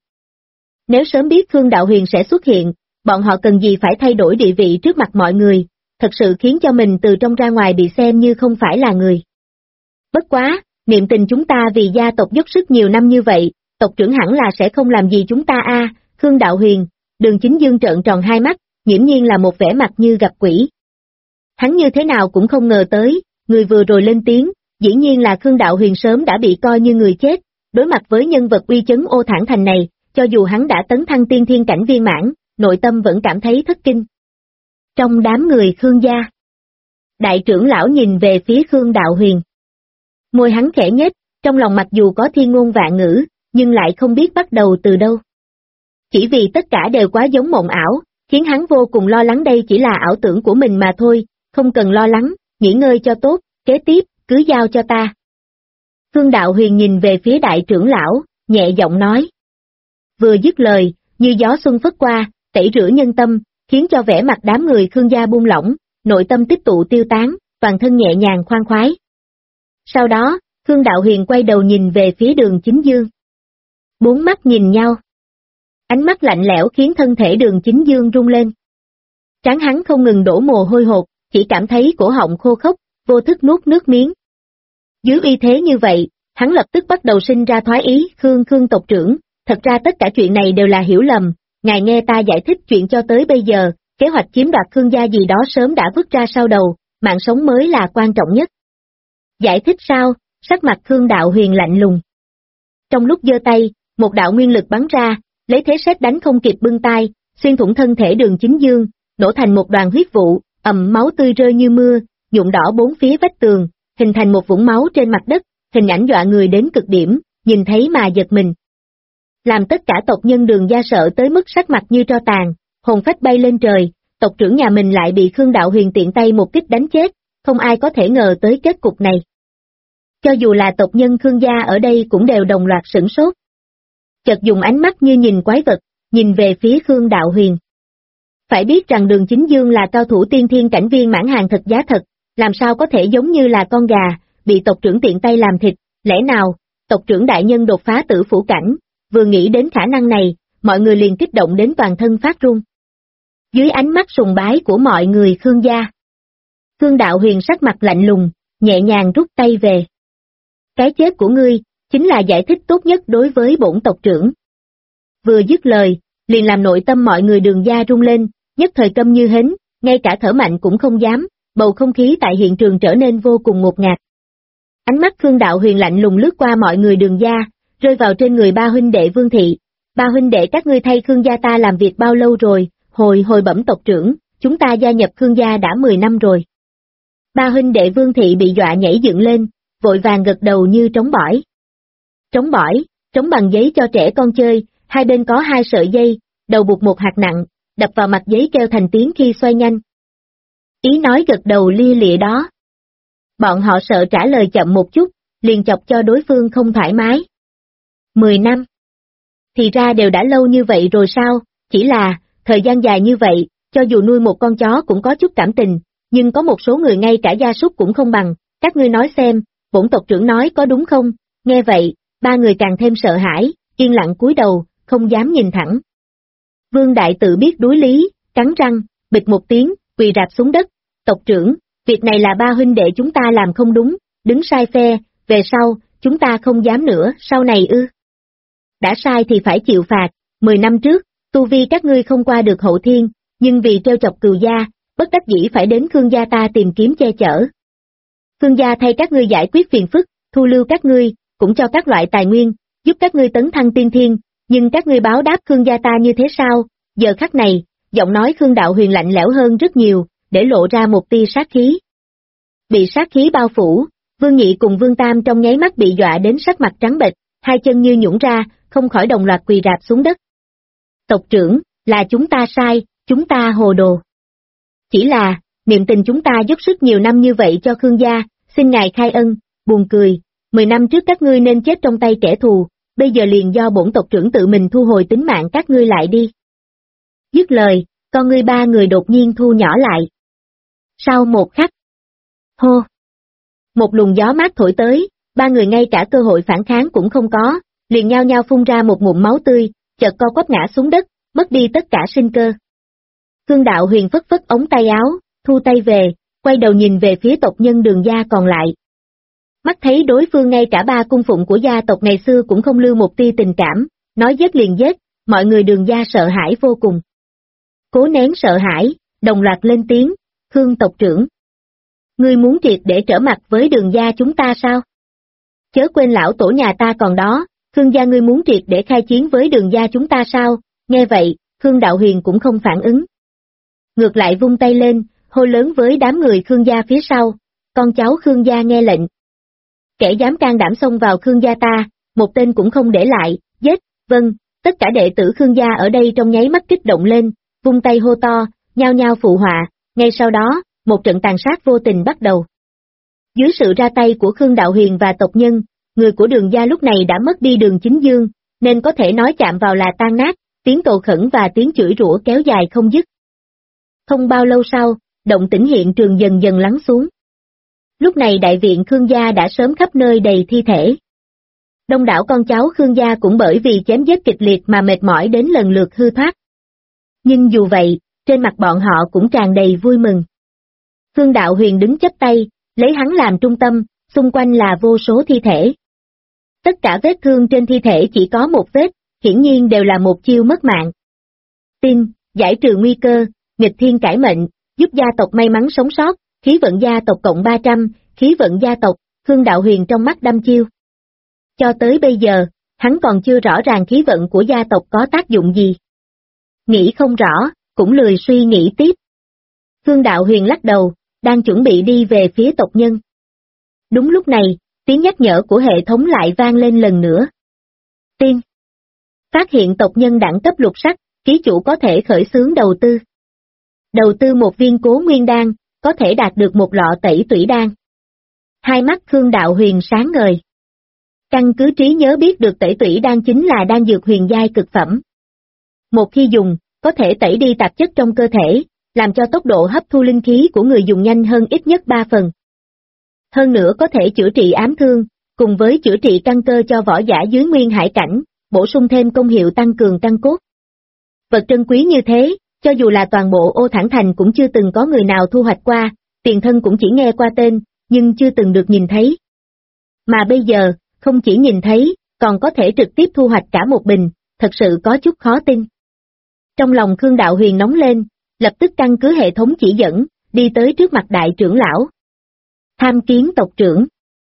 Nếu sớm biết Khương Đạo Huyền sẽ xuất hiện, bọn họ cần gì phải thay đổi địa vị trước mặt mọi người, thật sự khiến cho mình từ trong ra ngoài bị xem như không phải là người. Bất quá, niệm tình chúng ta vì gia tộc dốc sức nhiều năm như vậy, tộc trưởng hẳn là sẽ không làm gì chúng ta a. Khương Đạo Huyền, Đường Chính Dương trợn tròn hai mắt, nghiễm nhiên là một vẻ mặt như gặp quỷ. Hắn như thế nào cũng không ngờ tới, người vừa rồi lên tiếng, dĩ nhiên là Khương Đạo Huyền sớm đã bị coi như người chết, đối mặt với nhân vật uy chấn Ô Thản Thành này, cho dù hắn đã tấn thăng tiên thiên cảnh viên mãn, nội tâm vẫn cảm thấy thất kinh. Trong đám người Khương gia, đại trưởng lão nhìn về phía Khương Đạo Huyền. Môi hắn khẽ nhếch, trong lòng mặc dù có thiên ngôn vạn ngữ, nhưng lại không biết bắt đầu từ đâu. Chỉ vì tất cả đều quá giống mộng ảo, khiến hắn vô cùng lo lắng đây chỉ là ảo tưởng của mình mà thôi, không cần lo lắng, nghỉ ngơi cho tốt, kế tiếp, cứ giao cho ta. Khương Đạo Huyền nhìn về phía đại trưởng lão, nhẹ giọng nói. Vừa dứt lời, như gió xuân phất qua, tẩy rửa nhân tâm, khiến cho vẻ mặt đám người Khương gia buông lỏng, nội tâm tích tụ tiêu tán, toàn thân nhẹ nhàng khoan khoái. Sau đó, Khương Đạo Huyền quay đầu nhìn về phía Đường Chính Dương. Bốn mắt nhìn nhau. Ánh mắt lạnh lẽo khiến thân thể Đường Chính Dương rung lên. Trán hắn không ngừng đổ mồ hôi hột, chỉ cảm thấy cổ họng khô khốc, vô thức nuốt nước miếng. Dưới uy thế như vậy, hắn lập tức bắt đầu sinh ra thoái ý, Khương tộc trưởng, thật ra tất cả chuyện này đều là hiểu lầm, ngài nghe ta giải thích chuyện cho tới bây giờ, kế hoạch chiếm đoạt Khương gia gì đó sớm đã vứt ra sau đầu, mạng sống mới là quan trọng nhất. Giải thích sao? Sắc mặt Khương Đạo Huyền lạnh lùng. Trong lúc giơ tay, một đạo nguyên lực bắn ra, lấy thế sét đánh không kịp bưng tay, xuyên thủng thân thể Đường Chính Dương, nổ thành một đoàn huyết vụ, máu tươi rơi như mưa, nhuộm đỏ bốn phía vách tường, hình thành một vũng máu trên mặt đất, hình ảnh dọa người đến cực điểm, nhìn thấy mà giật mình. Làm tất cả tộc nhân Đường gia sợ tới mức sắc mặt như tro tàn, hồn phách bay lên trời, tộc trưởng nhà mình lại bị Khương Đạo Huyền tiện tay một kích đánh chết, không ai có thể ngờ tới kết cục này. Cho dù là tộc nhân Khương gia ở đây cũng đều đồng loạt sửng sốt. Chợt dùng ánh mắt như nhìn quái vật, nhìn về phía Khương Đạo Huyền. Phải biết rằng Đường Chính Dương là cao thủ tiên thiên cảnh viên mãn hàng thật giá thật, làm sao có thể giống như là con gà, bị tộc trưởng tiện tay làm thịt, lẽ nào, tộc trưởng đại nhân đột phá tử phủ cảnh, vừa nghĩ đến khả năng này, mọi người liền kích động đến toàn thân phát run. Dưới ánh mắt sùng bái của mọi người Khương gia, Khương Đạo Huyền sắc mặt lạnh lùng, nhẹ nhàng rút tay về. Cái chết của ngươi, chính là giải thích tốt nhất đối với bổn tộc trưởng. Vừa dứt lời, liền làm nội tâm mọi người Đường gia rung lên, nhất thời câm như hến, ngay cả thở mạnh cũng không dám, bầu không khí tại hiện trường trở nên vô cùng ngột ngạt. Ánh mắt Khương Đạo Huyền lạnh lùng lướt qua mọi người Đường gia, rơi vào trên người ba huynh đệ Vương thị. Ba huynh đệ các ngươi thay Khương gia ta làm việc bao lâu rồi? Hồi bẩm tộc trưởng, chúng ta gia nhập Khương gia đã 10 năm rồi. Ba huynh đệ Vương thị bị dọa nhảy dựng lên, vội vàng gật đầu như trống bỏi. Trống bỏi, trống bằng giấy cho trẻ con chơi, hai bên có hai sợi dây, đầu buộc một hạt nặng, đập vào mặt giấy kêu thành tiếng khi xoay nhanh. Ý nói gật đầu lia lịa đó. Bọn họ sợ trả lời chậm một chút, liền chọc cho đối phương không thoải mái. 10 năm. Thì ra đều đã lâu như vậy rồi sao, chỉ là, thời gian dài như vậy, cho dù nuôi một con chó cũng có chút cảm tình, nhưng có một số người ngay cả gia súc cũng không bằng, các ngươi nói xem, bổn tộc trưởng nói có đúng không? Nghe vậy, ba người càng thêm sợ hãi, yên lặng cúi đầu, không dám nhìn thẳng. Vương Đại Tự biết đối lý, cắn răng, bịch một tiếng, quỳ rạp xuống đất, tộc trưởng, việc này là ba huynh đệ chúng ta làm không đúng, đứng sai phe, về sau, chúng ta không dám nữa, sau này ư. Đã sai thì phải chịu phạt, 10 năm trước, tu vi các ngươi không qua được hậu thiên, nhưng vì treo chọc cừu gia, bất đắc dĩ phải đến Khương gia ta tìm kiếm che chở. Khương gia thay các ngươi giải quyết phiền phức, thu lưu các ngươi, cũng cho các loại tài nguyên, giúp các ngươi tấn thăng tiên thiên, nhưng các ngươi báo đáp Khương gia ta như thế sao? Giờ khắc này, giọng nói Khương Đạo Huyền lạnh lẽo hơn rất nhiều, để lộ ra một tia sát khí. Bị sát khí bao phủ, Vương Nhị cùng Vương Tam trong nháy mắt bị dọa đến sắc mặt trắng bệch, hai chân như nhũn ra, không khỏi đồng loạt quỳ rạp xuống đất. Tộc trưởng, là chúng ta sai, chúng ta hồ đồ. Chỉ là, niệm tình chúng ta dốc sức nhiều năm như vậy cho Khương gia, xin ngài khai ân, buồn cười, 10 năm trước các ngươi nên chết trong tay kẻ thù, bây giờ liền do bổn tộc trưởng tự mình thu hồi tính mạng các ngươi lại đi. Dứt lời, con ngươi ba người đột nhiên thu nhỏ lại. Sau một khắc, hô, một luồng gió mát thổi tới, ba người ngay cả cơ hội phản kháng cũng không có, liền nhao nhao phun ra một ngụm máu tươi, chợt co quắp ngã xuống đất, mất đi tất cả sinh cơ. Khương Đạo Huyền phất phất ống tay áo, thu tay về, quay đầu nhìn về phía tộc nhân Đường gia còn lại. Mắt thấy đối phương ngay cả ba cung phụng của gia tộc ngày xưa cũng không lưu một tia tình cảm, nói giết liền giết, mọi người Đường gia sợ hãi vô cùng. Cố nén sợ hãi, đồng loạt lên tiếng, Khương tộc trưởng. Ngươi muốn triệt để trở mặt với Đường gia chúng ta sao? Chớ quên lão tổ nhà ta còn đó, Khương gia ngươi muốn triệt để khai chiến với Đường gia chúng ta sao? Nghe vậy, Khương Đạo Huyền cũng không phản ứng. Ngược lại vung tay lên, hô lớn với đám người Khương gia phía sau, con cháu Khương gia nghe lệnh. Kẻ dám can đảm xông vào Khương gia ta, một tên cũng không để lại, giết, vâng, tất cả đệ tử Khương gia ở đây trong nháy mắt kích động lên, vung tay hô to, nhao nhao phụ họa, ngay sau đó, một trận tàn sát vô tình bắt đầu. Dưới sự ra tay của Khương Đạo Huyền và tộc nhân, người của Đường gia lúc này đã mất đi đường chính dương, nên có thể nói chạm vào là tan nát, tiếng cầu khẩn và tiếng chửi rủa kéo dài không dứt. Không bao lâu sau, động tĩnh hiện trường dần dần lắng xuống. Lúc này đại viện Khương gia đã sớm khắp nơi đầy thi thể. Đông đảo con cháu Khương gia cũng bởi vì chém giết kịch liệt mà mệt mỏi đến lần lượt hư thoát. Nhưng dù vậy, trên mặt bọn họ cũng tràn đầy vui mừng. Khương Đạo Huyền đứng chắp tay, lấy hắn làm trung tâm, xung quanh là vô số thi thể. Tất cả vết thương trên thi thể chỉ có một vết, hiển nhiên đều là một chiêu mất mạng. Tin, giải trừ nguy cơ, nghịch thiên cải mệnh, giúp gia tộc may mắn sống sót, khí vận gia tộc cộng 300, khí vận gia tộc, Khương Đạo Huyền trong mắt đăm chiêu. Cho tới bây giờ, hắn còn chưa rõ ràng khí vận của gia tộc có tác dụng gì. Nghĩ không rõ, cũng lười suy nghĩ tiếp. Khương Đạo Huyền lắc đầu, đang chuẩn bị đi về phía tộc nhân. Đúng lúc này, tiếng nhắc nhở của hệ thống lại vang lên lần nữa. Tiên. Phát hiện tộc nhân đẳng cấp lục sắc, ký chủ có thể khởi xướng đầu tư. Đầu tư một viên Cố Nguyên đan, có thể đạt được một lọ tẩy tủy đan. Hai mắt Khương Đạo Huyền sáng ngời. Căn cứ trí nhớ biết được tẩy tủy đan chính là đan dược huyền giai cực phẩm. Một khi dùng, có thể tẩy đi tạp chất trong cơ thể, làm cho tốc độ hấp thu linh khí của người dùng nhanh hơn ít nhất 3 phần. Hơn nữa có thể chữa trị ám thương, cùng với chữa trị căn cơ cho võ giả dưới nguyên hải cảnh, bổ sung thêm công hiệu tăng cường căn cốt. Vật trân quý như thế, cho dù là toàn bộ Ô Thản Thành cũng chưa từng có người nào thu hoạch qua, tiền thân cũng chỉ nghe qua tên, nhưng chưa từng được nhìn thấy. Mà bây giờ, không chỉ nhìn thấy, còn có thể trực tiếp thu hoạch cả một bình, thật sự có chút khó tin. Trong lòng Khương Đạo Huyền nóng lên, lập tức căn cứ hệ thống chỉ dẫn, đi tới trước mặt đại trưởng lão. Tham kiến tộc trưởng.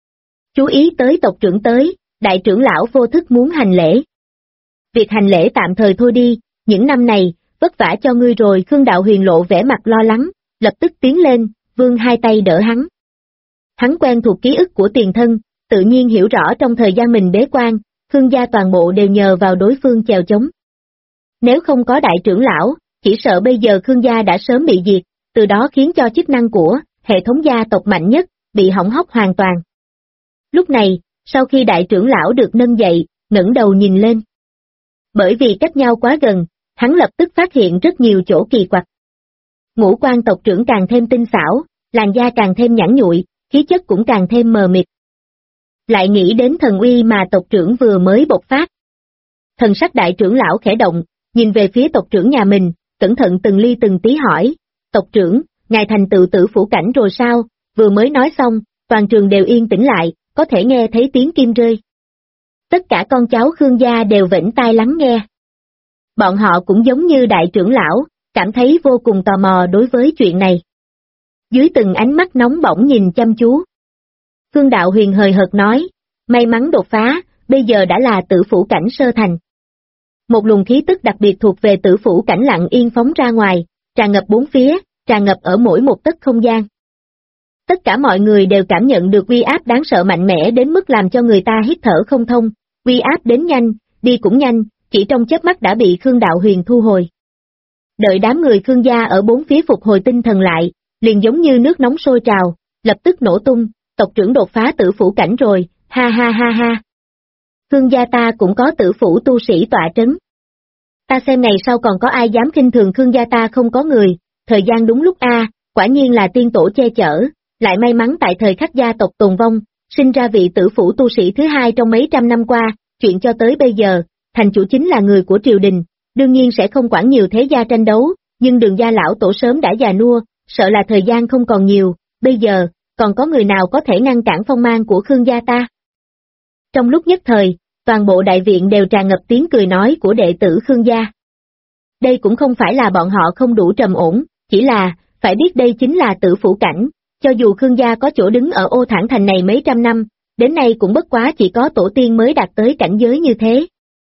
Chú ý tới tộc trưởng tới, đại trưởng lão vô thức muốn hành lễ. Việc hành lễ tạm thời thôi đi, những năm này, vất vả cho ngươi rồi. Khương Đạo Huyền lộ vẻ mặt lo lắng, lập tức tiến lên, vươn hai tay đỡ hắn. Hắn quen thuộc ký ức của tiền thân, tự nhiên hiểu rõ trong thời gian mình bế quan, Khương gia toàn bộ đều nhờ vào đối phương chèo chống. Nếu không có đại trưởng lão, chỉ sợ bây giờ Khương gia đã sớm bị diệt, từ đó khiến cho chức năng của hệ thống gia tộc mạnh nhất bị hỏng hóc hoàn toàn. Lúc này, sau khi đại trưởng lão được nâng dậy, ngẩng đầu nhìn lên. Bởi vì cách nhau quá gần, hắn lập tức phát hiện rất nhiều chỗ kỳ quặc. Ngũ quan tộc trưởng càng thêm tinh xảo, làn da càng thêm nhẵn nhụi, khí chất cũng càng thêm mờ mịt. Lại nghĩ đến thần uy mà tộc trưởng vừa mới bộc phát. Thần sắc đại trưởng lão khẽ động, nhìn về phía tộc trưởng nhà mình, cẩn thận từng ly từng tí hỏi, tộc trưởng, ngài thành tựu tử phủ cảnh rồi sao? Vừa mới nói xong, toàn trường đều yên tĩnh lại, có thể nghe thấy tiếng kim rơi. Tất cả con cháu Khương gia đều vểnh tai lắng nghe. Bọn họ cũng giống như đại trưởng lão, cảm thấy vô cùng tò mò đối với chuyện này. Dưới từng ánh mắt nóng bỏng nhìn chăm chú. Khương Đạo Huyền hời hợt nói, may mắn đột phá, bây giờ đã là tử phủ cảnh sơ thành. Một luồng khí tức đặc biệt thuộc về Tử Phủ Cảnh lặng yên phóng ra ngoài, tràn ngập bốn phía, tràn ngập ở mỗi một tấc không gian. Tất cả mọi người đều cảm nhận được uy áp đáng sợ mạnh mẽ đến mức làm cho người ta hít thở không thông, uy áp đến nhanh, đi cũng nhanh, chỉ trong chớp mắt đã bị Khương Đạo Huyền thu hồi. Đợi đám người Khương gia ở bốn phía phục hồi tinh thần lại, liền giống như nước nóng sôi trào, lập tức nổ tung, tộc trưởng đột phá Tử Phủ Cảnh rồi, ha ha ha ha. Khương gia ta cũng có Tử Phủ tu sĩ tọa trấn. Ta xem ngày sau còn có ai dám khinh thường Khương gia ta không có người, thời gian đúng lúc quả nhiên là tiên tổ che chở, lại may mắn tại thời khắc gia tộc tồn vong, sinh ra vị Tử Phủ tu sĩ thứ hai trong mấy trăm năm qua, chuyện cho tới bây giờ, thành chủ chính là người của triều đình, đương nhiên sẽ không quản nhiều thế gia tranh đấu, nhưng Đường gia lão tổ sớm đã già nua, sợ là thời gian không còn nhiều, bây giờ, còn có người nào có thể ngăn cản phong mang của Khương gia ta? Trong lúc nhất thời, toàn bộ đại viện đều tràn ngập tiếng cười nói của đệ tử Khương gia. Đây cũng không phải là bọn họ không đủ trầm ổn, chỉ là, phải biết đây chính là Tử Phủ Cảnh, cho dù Khương gia có chỗ đứng ở Ô Thản Thành này mấy trăm năm, đến nay cũng bất quá chỉ có tổ tiên mới đạt tới cảnh giới như thế.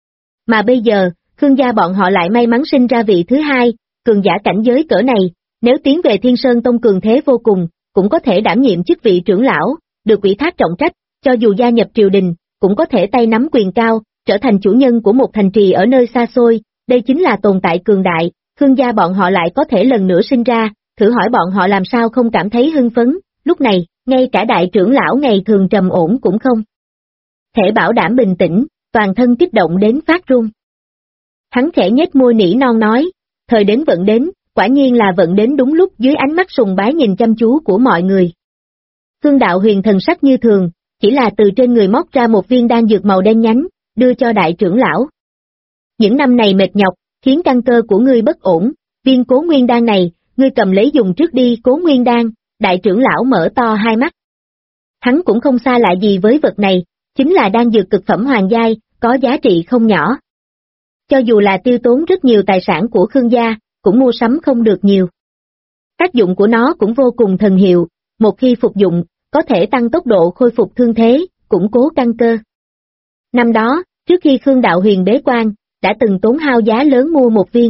Mà bây giờ, Khương gia bọn họ lại may mắn sinh ra vị thứ hai, cường giả cảnh giới cỡ này, nếu tiến về Thiên Sơn Tông cường thế vô cùng, cũng có thể đảm nhiệm chức vị trưởng lão, được ủy thác trọng trách, cho dù gia nhập triều đình, cũng có thể tay nắm quyền cao, trở thành chủ nhân của một thành trì ở nơi xa xôi, đây chính là tồn tại cường đại, Khương gia bọn họ lại có thể lần nữa sinh ra, thử hỏi bọn họ làm sao không cảm thấy hưng phấn, lúc này, ngay cả đại trưởng lão ngày thường trầm ổn cũng không thể bảo đảm bình tĩnh, toàn thân kích động đến phát run. Hắn khẽ nhếch môi nỉ non nói, thời đến vận đến, quả nhiên là vận đến đúng lúc dưới ánh mắt sùng bái nhìn chăm chú của mọi người. Khương Đạo Huyền thần sắc như thường, chỉ là từ trên người móc ra một viên đan dược màu đen nhánh, đưa cho đại trưởng lão. Những năm này mệt nhọc, khiến căn cơ của ngươi bất ổn, viên Cố Nguyên đan này, ngươi cầm lấy dùng trước đi. Cố Nguyên đan, đại trưởng lão mở to hai mắt. Hắn cũng không xa lạ gì với vật này, chính là đan dược cực phẩm hoàng giai, có giá trị không nhỏ. Cho dù là tiêu tốn rất nhiều tài sản của Khương gia, cũng mua sắm không được nhiều. Tác dụng của nó cũng vô cùng thần hiệu, một khi phục dụng, có thể tăng tốc độ khôi phục thương thế, củng cố căn cơ. Năm đó, trước khi Khương Đạo Huyền bế quan, đã từng tốn hao giá lớn mua một viên.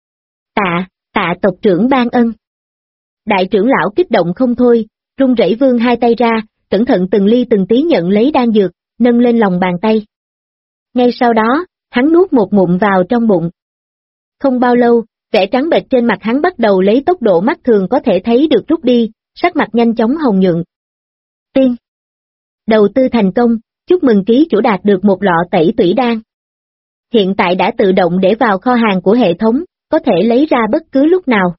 Tạ tộc trưởng ban ân. Đại trưởng lão kích động không thôi, run rẩy vươn hai tay ra, cẩn thận từng ly từng tí nhận lấy đan dược, nâng lên lòng bàn tay. Ngay sau đó, hắn nuốt một ngụm vào trong bụng. Không bao lâu, vẻ trắng bệch trên mặt hắn bắt đầu lấy tốc độ mắt thường có thể thấy được rút đi, sắc mặt nhanh chóng hồng nhuận. Tiên. Đầu tư thành công, chúc mừng ký chủ đạt được một lọ tẩy tủy đan. Hiện tại đã tự động để vào kho hàng của hệ thống, có thể lấy ra bất cứ lúc nào.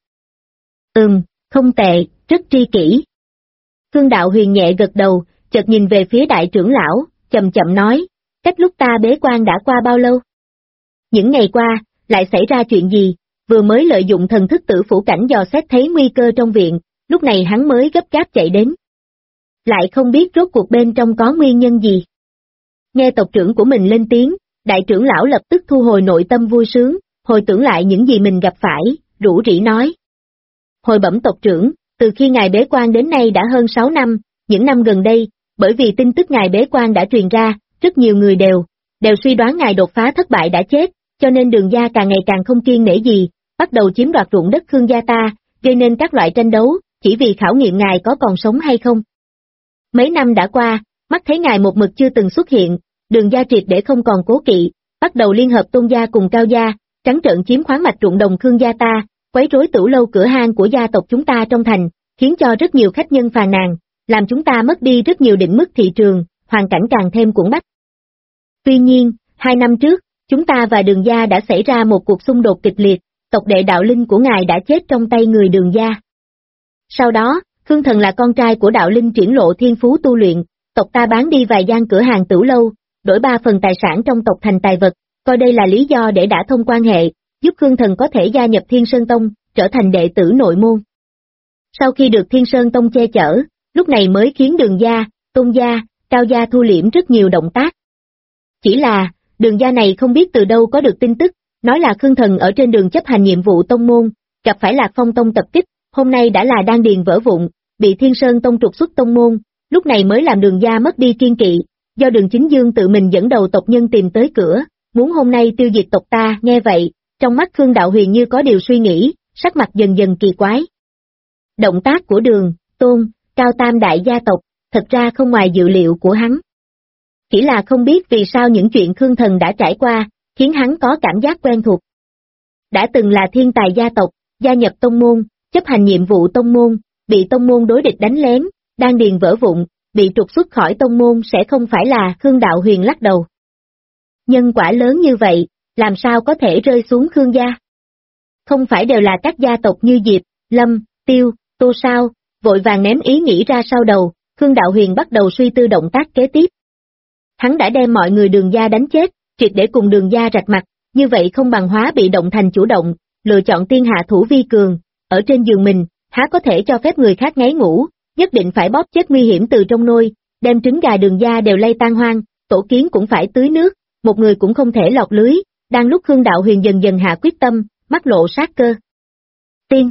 Không tệ, rất tri kỷ. Khương Đạo Huyền nhẹ gật đầu, chợt nhìn về phía đại trưởng lão, chậm chậm nói, cách lúc ta bế quan đã qua bao lâu? Những ngày qua, lại xảy ra chuyện gì? Vừa mới lợi dụng thần thức Tử Phủ Cảnh dò xét thấy nguy cơ trong viện, lúc này hắn mới gấp gáp chạy đến. Lại không biết rốt cuộc bên trong có nguyên nhân gì. Nghe tộc trưởng của mình lên tiếng, đại trưởng lão lập tức thu hồi nội tâm vui sướng, hồi tưởng lại những gì mình gặp phải, rủ rỉ nói. Hồi bẩm tộc trưởng, từ khi ngài bế quan đến nay đã hơn 6 năm, những năm gần đây, bởi vì tin tức ngài bế quan đã truyền ra, rất nhiều người đều suy đoán ngài đột phá thất bại đã chết, cho nên Đường gia càng ngày càng không kiêng nể gì, bắt đầu chiếm đoạt ruộng đất Khương gia ta, gây nên các loại tranh đấu, chỉ vì khảo nghiệm ngài có còn sống hay không. Mấy năm đã qua, mắt thấy ngài một mực chưa từng xuất hiện, Đường gia triệt để không còn cố kỵ, bắt đầu liên hợp Tôn gia cùng Cao gia, trắng trợn chiếm khoáng mạch ruộng đồng Khương gia ta, quấy rối tửu lâu cửa hang của gia tộc chúng ta trong thành, khiến cho rất nhiều khách nhân phàn nàn, làm chúng ta mất đi rất nhiều định mức thị trường, hoàn cảnh càng thêm cuộn bách. Tuy nhiên, 2 năm trước, chúng ta và Đường gia đã xảy ra một cuộc xung đột kịch liệt, tộc đệ đạo linh của ngài đã chết trong tay người Đường gia. Sau đó, Khương Thần là con trai của đạo linh triển lộ thiên phú tu luyện, tộc ta bán đi vài gian cửa hàng tửu lâu, đổi 3 phần tài sản trong tộc thành tài vật, coi đây là lý do để đả thông quan hệ, giúp Khương Thần có thể gia nhập Thiên Sơn Tông, trở thành đệ tử nội môn. Sau khi được Thiên Sơn Tông che chở, lúc này mới khiến Đường gia, Tôn gia, Cao gia thu liễm rất nhiều động tác. Chỉ là, Đường gia này không biết từ đâu có được tin tức, nói là Khương Thần ở trên đường chấp hành nhiệm vụ tông môn, gặp phải Lạc Phong Tông tập kích, hôm nay đã là đan điền vỡ vụn, bị Thiên Sơn Tông trục xuất tông môn, lúc này mới làm Đường gia mất đi kiên kỵ, do Đường Chính Dương tự mình dẫn đầu tộc nhân tìm tới cửa, muốn hôm nay tiêu diệt tộc ta. Nghe vậy, trong mắt Khương Đạo Huyền như có điều suy nghĩ, sắc mặt dần dần kỳ quái. Động tác của Đường, Tôn, Cao Tam đại gia tộc, thật ra không ngoài dự liệu của hắn. Chỉ là không biết vì sao những chuyện Khương Thần đã trải qua, khiến hắn có cảm giác quen thuộc. Đã từng là thiên tài gia tộc, gia nhập tông môn, chấp hành nhiệm vụ tông môn, bị tông môn đối địch đánh lén, đan điền vỡ vụn, bị trục xuất khỏi tông môn sẽ không phải là. Khương Đạo Huyền lắc đầu. Nhân quả lớn như vậy, làm sao có thể rơi xuống Khương gia? Không phải đều là các gia tộc như Diệp, Lâm, Tiêu, Tô sao? Vội vàng ném ý nghĩ ra sau đầu, Khương Đạo Huyền bắt đầu suy tư động tác kế tiếp. Hắn đã đem mọi người Đường gia đánh chết, triệt để cùng Đường gia rạch mặt, như vậy không bằng hóa bị động thành chủ động, lựa chọn tiên hạ thủ vi cường, ở trên giường mình, há có thể cho phép người khác ngáy ngủ, nhất định phải bóp chết nguy hiểm từ trong nôi, đem trứng gà Đường gia đều lay tan hoang, tổ kiến cũng phải tưới nước, một người cũng không thể lọt lưới. Đang lúc Khương Đạo Huyền dần dần hạ quyết tâm, mắt lộ sát cơ. Tiên,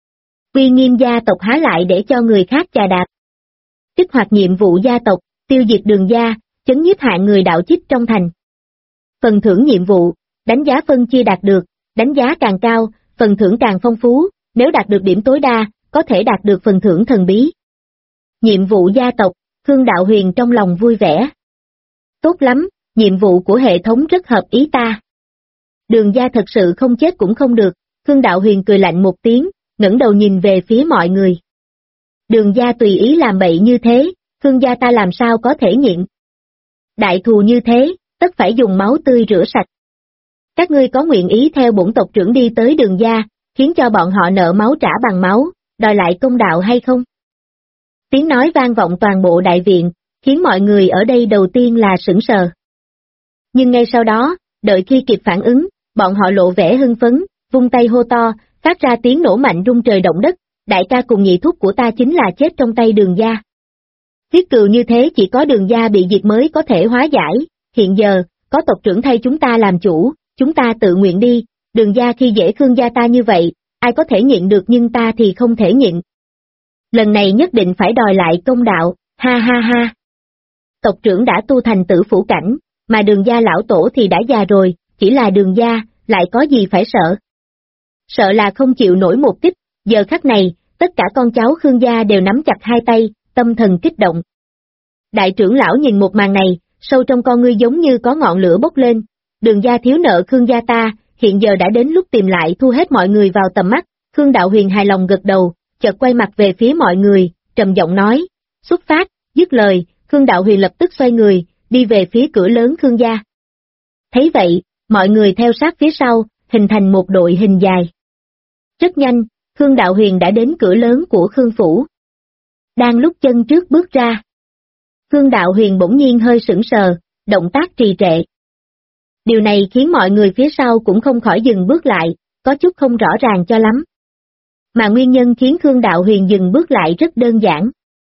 uy nghiêm gia tộc há lại để cho người khác chà đạp. Kích hoạt nhiệm vụ gia tộc, tiêu diệt Đường gia, chấn nhiếp hạng người đạo chích trong thành. Phần thưởng nhiệm vụ, đánh giá phân chia đạt được, đánh giá càng cao, phần thưởng càng phong phú, nếu đạt được điểm tối đa, có thể đạt được phần thưởng thần bí. Nhiệm vụ gia tộc, Khương Đạo Huyền trong lòng vui vẻ. Tốt lắm, nhiệm vụ của hệ thống rất hợp ý ta. Đường gia thật sự không chết cũng không được, Khương Đạo Huyền cười lạnh một tiếng, ngẩng đầu nhìn về phía mọi người. Đường gia tùy ý làm bậy như thế, Khương gia ta làm sao có thể nhịn. Đại thù như thế, tất phải dùng máu tươi rửa sạch. Các ngươi có nguyện ý theo bổn tộc trưởng đi tới Đường gia, khiến cho bọn họ nợ máu trả bằng máu, đòi lại công đạo hay không? Tiếng nói vang vọng toàn bộ đại viện, khiến mọi người ở đây đầu tiên là sững sờ. Nhưng ngay sau đó, đợi khi kịp phản ứng, bọn họ lộ vẻ hưng phấn, vung tay hô to, phát ra tiếng nổ mạnh rung trời động đất, đại ca cùng nhị thúc của ta chính là chết trong tay Đường gia. Tiết cừu như thế chỉ có Đường gia bị diệt mới có thể hóa giải, hiện giờ, có tộc trưởng thay chúng ta làm chủ, chúng ta tự nguyện đi, Đường gia khi dễ Khương gia ta như vậy, ai có thể nhịn được nhưng ta thì không thể nhịn. Lần này nhất định phải đòi lại công đạo, ha ha ha. Tộc trưởng đã tu thành tử phủ cảnh, mà Đường gia lão tổ thì đã già rồi, chỉ là Đường gia, lại có gì phải sợ. Sợ là không chịu nổi một kích, giờ khắc này, tất cả con cháu Khương gia đều nắm chặt hai tay, tâm thần kích động. Đại trưởng lão nhìn một màn này, sâu trong con ngươi giống như có ngọn lửa bốc lên, Đường gia thiếu nợ Khương gia ta, hiện giờ đã đến lúc tìm lại thu hết mọi người vào tầm mắt. Khương Đạo Huyền hài lòng gật đầu, chợt quay mặt về phía mọi người, trầm giọng nói, xuất phát. Dứt lời, Khương Đạo Huyền lập tức xoay người, đi về phía cửa lớn Khương gia. Thấy vậy, mọi người theo sát phía sau, hình thành một đội hình dài. Rất nhanh, Khương Đạo Huyền đã đến cửa lớn của Khương Phủ. Đang lúc chân trước bước ra, Khương Đạo Huyền bỗng nhiên hơi sững sờ, động tác trì trệ. Điều này khiến mọi người phía sau cũng không khỏi dừng bước lại, có chút không rõ ràng cho lắm. Mà nguyên nhân khiến Khương Đạo Huyền dừng bước lại rất đơn giản.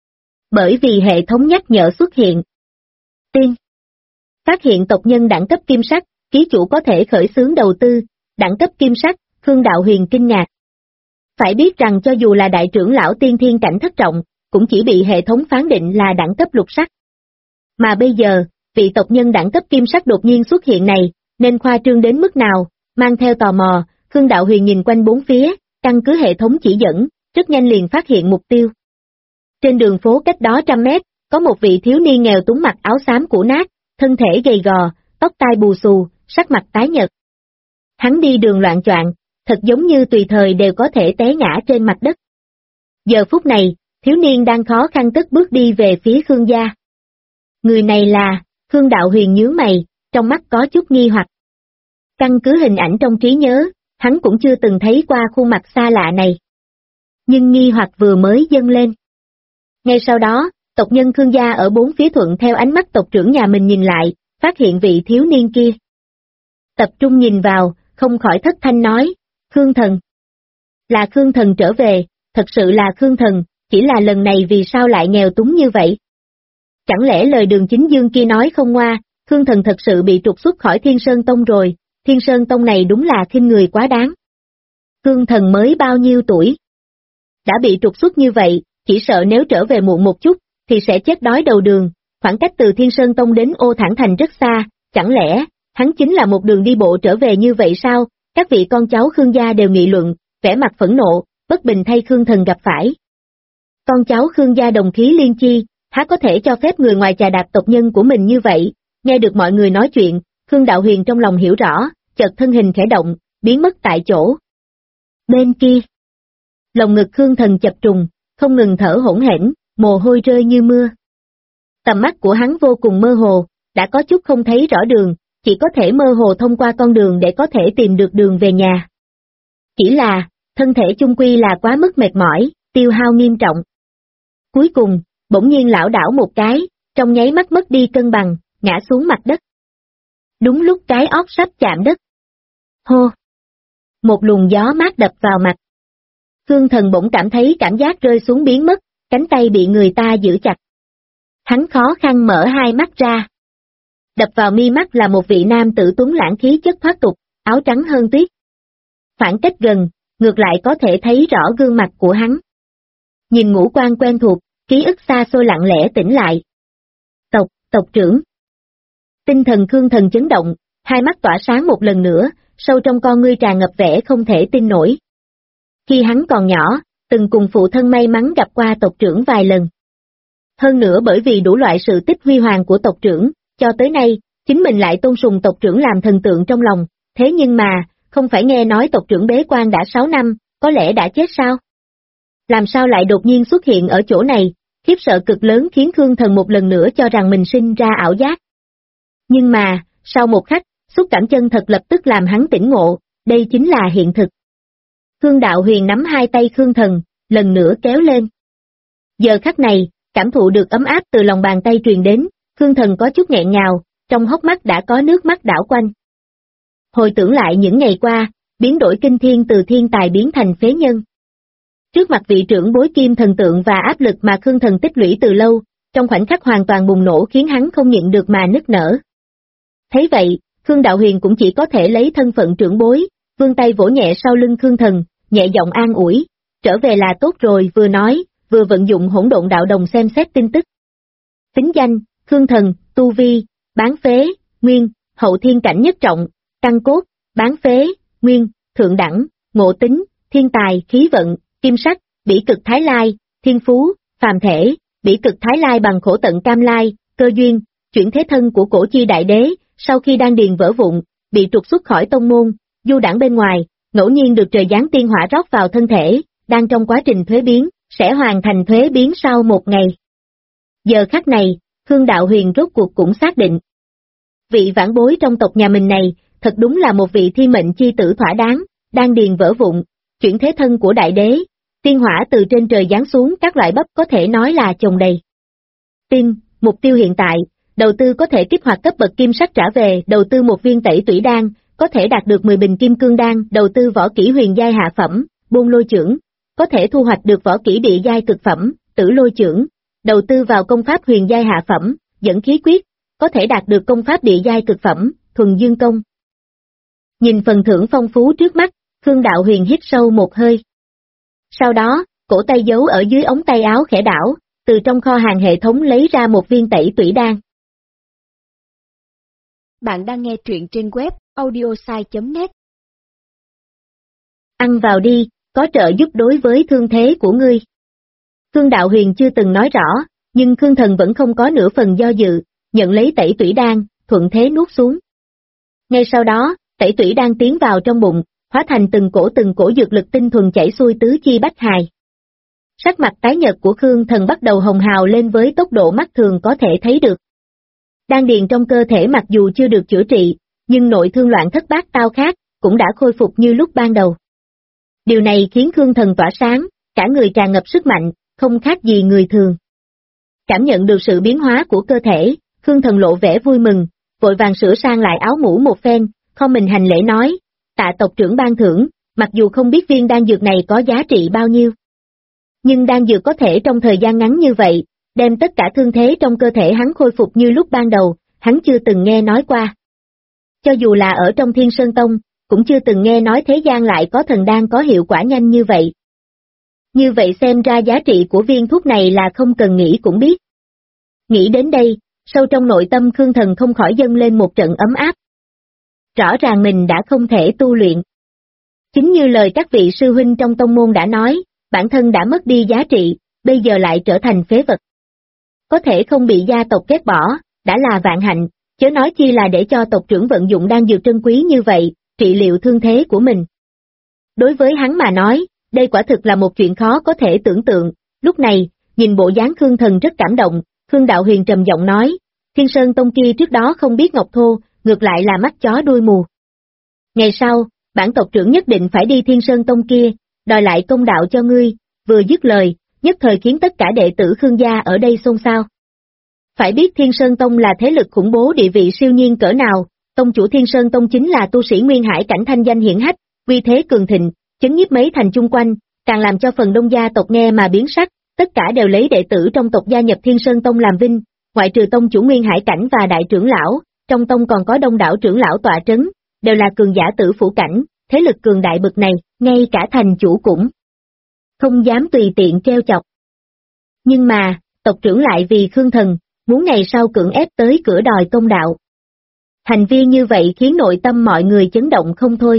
Bởi vì hệ thống nhắc nhở xuất hiện. Tiên. Phát hiện tộc nhân đẳng cấp kim sắc, ký chủ có thể khởi xướng đầu tư, đẳng cấp kim sắc, Khương Đạo Huyền kinh ngạc. Phải biết rằng cho dù là đại trưởng lão tiên thiên cảnh thất trọng, cũng chỉ bị hệ thống phán định là đẳng cấp lục sắc. Mà bây giờ, vị tộc nhân đẳng cấp kim sắc đột nhiên xuất hiện này, nên khoa trương đến mức nào, mang theo tò mò, Khương Đạo Huyền nhìn quanh bốn phía, căn cứ hệ thống chỉ dẫn, rất nhanh liền phát hiện mục tiêu. Trên đường phố cách đó 100 mét, có một vị thiếu niên nghèo túng mặc áo xám cũ nát, thân thể gầy gò, tóc tai bù xù, sắc mặt tái nhợt. Hắn đi đường loạng choạng, thật giống như tùy thời đều có thể té ngã trên mặt đất. Giờ phút này, thiếu niên đang khó khăn cất bước đi về phía Khương gia. Người này là, Khương Đạo Huyền nhướng mày, trong mắt có chút nghi hoặc. Căn cứ hình ảnh trong trí nhớ, hắn cũng chưa từng thấy qua khuôn mặt xa lạ này. Nhưng nghi hoặc vừa mới dâng lên. Ngay sau đó, tộc nhân Khương gia ở bốn phía thuận theo ánh mắt tộc trưởng nhà mình nhìn lại, phát hiện vị thiếu niên kia. Tập trung nhìn vào, không khỏi thất thanh nói, Khương Thần. Là Khương Thần trở về, thật sự là Khương Thần, chỉ là lần này vì sao lại nghèo túng như vậy? Chẳng lẽ lời Đường Chính Dương kia nói không ngoa, Khương Thần thật sự bị trục xuất khỏi Thiên Sơn Tông rồi, Thiên Sơn Tông này đúng là khinh người quá đáng. Khương Thần mới bao nhiêu tuổi? Đã bị trục xuất như vậy, chỉ sợ nếu trở về muộn một chút, thì sẽ chết đói đầu đường, khoảng cách từ Thiên Sơn Tông đến Ô Thản Thành rất xa, chẳng lẽ, Hắn chính là một đường đi bộ trở về như vậy sao? Các vị con cháu Khương gia đều nghị luận, vẻ mặt phẫn nộ, bất bình thay Khương Thần gặp phải. Con cháu Khương gia đồng khí liên chi, há có thể cho phép người ngoài chà đạp tộc nhân của mình như vậy? Nghe được mọi người nói chuyện, Khương Đạo Huyền trong lòng hiểu rõ, chợt thân hình khẽ động, biến mất tại chỗ. Bên kia, lồng ngực Khương Thần chập trùng, không ngừng thở hỗn hển, mồ hôi rơi như mưa. Tầm mắt của hắn vô cùng mơ hồ, đã có chút không thấy rõ đường, chỉ có thể mơ hồ thông qua con đường để có thể tìm được đường về nhà. Chỉ là, thân thể chung quy là quá mức mệt mỏi, tiêu hao nghiêm trọng. Cuối cùng, bỗng nhiên lảo đảo một cái, trong nháy mắt mất đi cân bằng, ngã xuống mặt đất. Đúng lúc cái ót sắp chạm đất. Hô! Một luồng gió mát đập vào mặt. Khương Thần bỗng cảm thấy cảm giác rơi xuống biến mất, cánh tay bị người ta giữ chặt. Hắn khó khăn mở hai mắt ra. Đập vào mi mắt là một vị nam tử tuấn lãng khí chất thoát tục, áo trắng hơn tuyết. Khoảng cách gần, ngược lại có thể thấy rõ gương mặt của hắn. Nhìn ngũ quan quen thuộc, ký ức xa xôi lặng lẽ tỉnh lại. Tộc trưởng. Tinh thần Khương Thần chấn động, hai mắt tỏa sáng một lần nữa, sâu trong con ngươi tràn ngập vẻ không thể tin nổi. Khi hắn còn nhỏ, từng cùng phụ thân may mắn gặp qua tộc trưởng vài lần. Hơn nữa bởi vì đủ loại sự tích huy hoàng của tộc trưởng, cho tới nay, chính mình lại tôn sùng tộc trưởng làm thần tượng trong lòng, thế nhưng mà, không phải nghe nói tộc trưởng bế quan đã 6 năm, có lẽ đã chết sao? Làm sao lại đột nhiên xuất hiện ở chỗ này, khiếp sợ cực lớn khiến Khương Thần một lần nữa cho rằng mình sinh ra ảo giác. Nhưng mà, sau một khắc, xúc cảm chân thật lập tức làm hắn tỉnh ngộ, đây chính là hiện thực. Khương Đạo Huyền nắm hai tay Khương Thần, lần nữa kéo lên. Giờ khắc này, cảm thụ được ấm áp từ lòng bàn tay truyền đến, Khương Thần có chút nghẹn ngào, trong hốc mắt đã có nước mắt đảo quanh. Hồi tưởng lại những ngày qua, biến đổi kinh thiên từ thiên tài biến thành phế nhân. Trước mặt vị trưởng bối kim thần tượng và áp lực mà Khương Thần tích lũy từ lâu, trong khoảnh khắc hoàn toàn bùng nổ khiến hắn không nhịn được mà nức nở. Thấy vậy, Khương Đạo Huyền cũng chỉ có thể lấy thân phận trưởng bối, vươn tay vỗ nhẹ sau lưng Khương Thần, nhẹ giọng an ủi, trở về là tốt rồi, vừa nói, vừa vận dụng hỗn độn đạo đồng xem xét tin tức. Tính danh, Khương Thần, tu vi, bán phế, nguyên, hậu thiên cảnh nhất trọng, căn cốt, bán phế, nguyên, thượng đẳng, ngộ tính, thiên tài, khí vận, kim sắc, bỉ cực thái lai, thiên phú, phàm thể, bỉ cực thái lai bằng khổ tận cam lai, cơ duyên, chuyển thế thân của cổ chi đại đế, sau khi đan điền vỡ vụn, bị trục xuất khỏi tông môn, du đãng bên ngoài, ngẫu nhiên được trời giáng tiên hỏa rót vào thân thể, đang trong quá trình thuế biến, sẽ hoàn thành thuế biến sau một ngày. Giờ khắc này, Khương Đạo Huyền rốt cuộc cũng xác định. Vị vãn bối trong tộc nhà mình này, thật đúng là một vị thiên mệnh chi tử thỏa đáng, đan điền vỡ vụn, chuyển thế thân của đại đế, tiên hỏa từ trên trời giáng xuống, các loại bắp có thể nói là chồng đầy. Mục tiêu hiện tại, đầu tư có thể kích hoạt cấp bậc kim sắc trả về, đầu tư một viên tẩy tủy đan, có thể đạt được 10 bình kim cương đan, đầu tư võ kỹ huyền giai hạ phẩm, buôn lôi chưởng, có thể thu hoạch được võ kỹ địa giai cực phẩm, tử lôi chưởng, đầu tư vào công pháp huyền giai hạ phẩm, dẫn khí quyết, có thể đạt được công pháp địa giai cực phẩm, thuần dương công. Nhìn phần thưởng phong phú trước mắt, Khương Đạo Huyền hít sâu một hơi. Sau đó, cổ tay giấu ở dưới ống tay áo khẽ đảo, từ trong kho hàng hệ thống lấy ra một viên tẩy tủy đan. Bạn đang nghe truyện trên web audiosai.net. Ăn vào đi, có trợ giúp đối với thương thế của ngươi. Khương Đạo Huyền chưa từng nói rõ, nhưng Khương Thần vẫn không có nửa phần do dự, nhận lấy tẩy tủy đan, thuận thế nuốt xuống. Ngay sau đó, tẩy tủy đan tiến vào trong bụng, hóa thành từng cổ dược lực tinh thuần chảy xuôi tứ chi bách hài. Sắc mặt tái nhợt của Khương Thần bắt đầu hồng hào lên với tốc độ mắt thường có thể thấy được. Đan điền trong cơ thể mặc dù chưa được chữa trị, nhưng nội thương loạn thất bát tao khác, cũng đã khôi phục như lúc ban đầu. Điều này khiến Khương Thần tỏa sáng, cả người tràn ngập sức mạnh, không khác gì người thường. Cảm nhận được sự biến hóa của cơ thể, Khương Thần lộ vẻ vui mừng, vội vàng sửa sang lại áo mũ một phen, không mình hành lễ nói, tạ tộc trưởng ban thưởng, mặc dù không biết viên đan dược này có giá trị bao nhiêu. Nhưng đan dược có thể trong thời gian ngắn như vậy, đem tất cả thương thế trong cơ thể hắn khôi phục như lúc ban đầu, hắn chưa từng nghe nói qua. Cho dù là ở trong Thiên Sơn Tông, cũng chưa từng nghe nói thế gian lại có thần đan có hiệu quả nhanh như vậy. Như vậy xem ra giá trị của viên thuốc này là không cần nghĩ cũng biết. Nghĩ đến đây, sâu trong nội tâm Khương Thần không khỏi dâng lên một trận ấm áp. rõ ràng mình đã không thể tu luyện. Chính như lời các vị sư huynh trong tông môn đã nói, bản thân đã mất đi giá trị, bây giờ lại trở thành phế vật. Có thể không bị gia tộc ghét bỏ, đã là vạn hạnh, chớ nói chi là để cho tộc trưởng vận dụng đan dược trân quý như vậy, trị liệu thương thế của mình. Đối với hắn mà nói, đây quả thực là một chuyện khó có thể tưởng tượng. Lúc này, nhìn bộ dáng Khương Thần rất cảm động, Khương Đạo Huyền trầm giọng nói, Thiên Sơn Tông kia trước đó không biết ngọc thô, ngược lại là mắt chó đuôi mù. Ngày sau, bản tộc trưởng nhất định phải đi Thiên Sơn Tông kia, đòi lại công đạo cho ngươi, vừa dứt lời, nhất thời khiến tất cả đệ tử Khương gia ở đây xôn xao. Phải biết Thiên Sơn Tông là thế lực khủng bố địa vị siêu nhiên cỡ nào, tông chủ Thiên Sơn Tông chính là tu sĩ nguyên hải cảnh thanh danh hiển hách, uy thế cường thịnh, chấn nhiếp mấy thành chung quanh, càng làm cho phần đông gia tộc nghe mà biến sắc, tất cả đều lấy đệ tử trong tộc gia nhập Thiên Sơn Tông làm vinh, ngoại trừ tông chủ nguyên hải cảnh và đại trưởng lão, trong tông còn có đông đảo trưởng lão tọa trấn, đều là cường giả tử phủ cảnh, thế lực cường đại bậc này, ngay cả thành chủ cũng không dám tùy tiện treo chọc. Nhưng mà, tộc trưởng lại vì Khương Thần, muốn ngày sau cưỡng ép tới cửa đòi công đạo. Hành vi như vậy khiến nội tâm mọi người chấn động không thôi.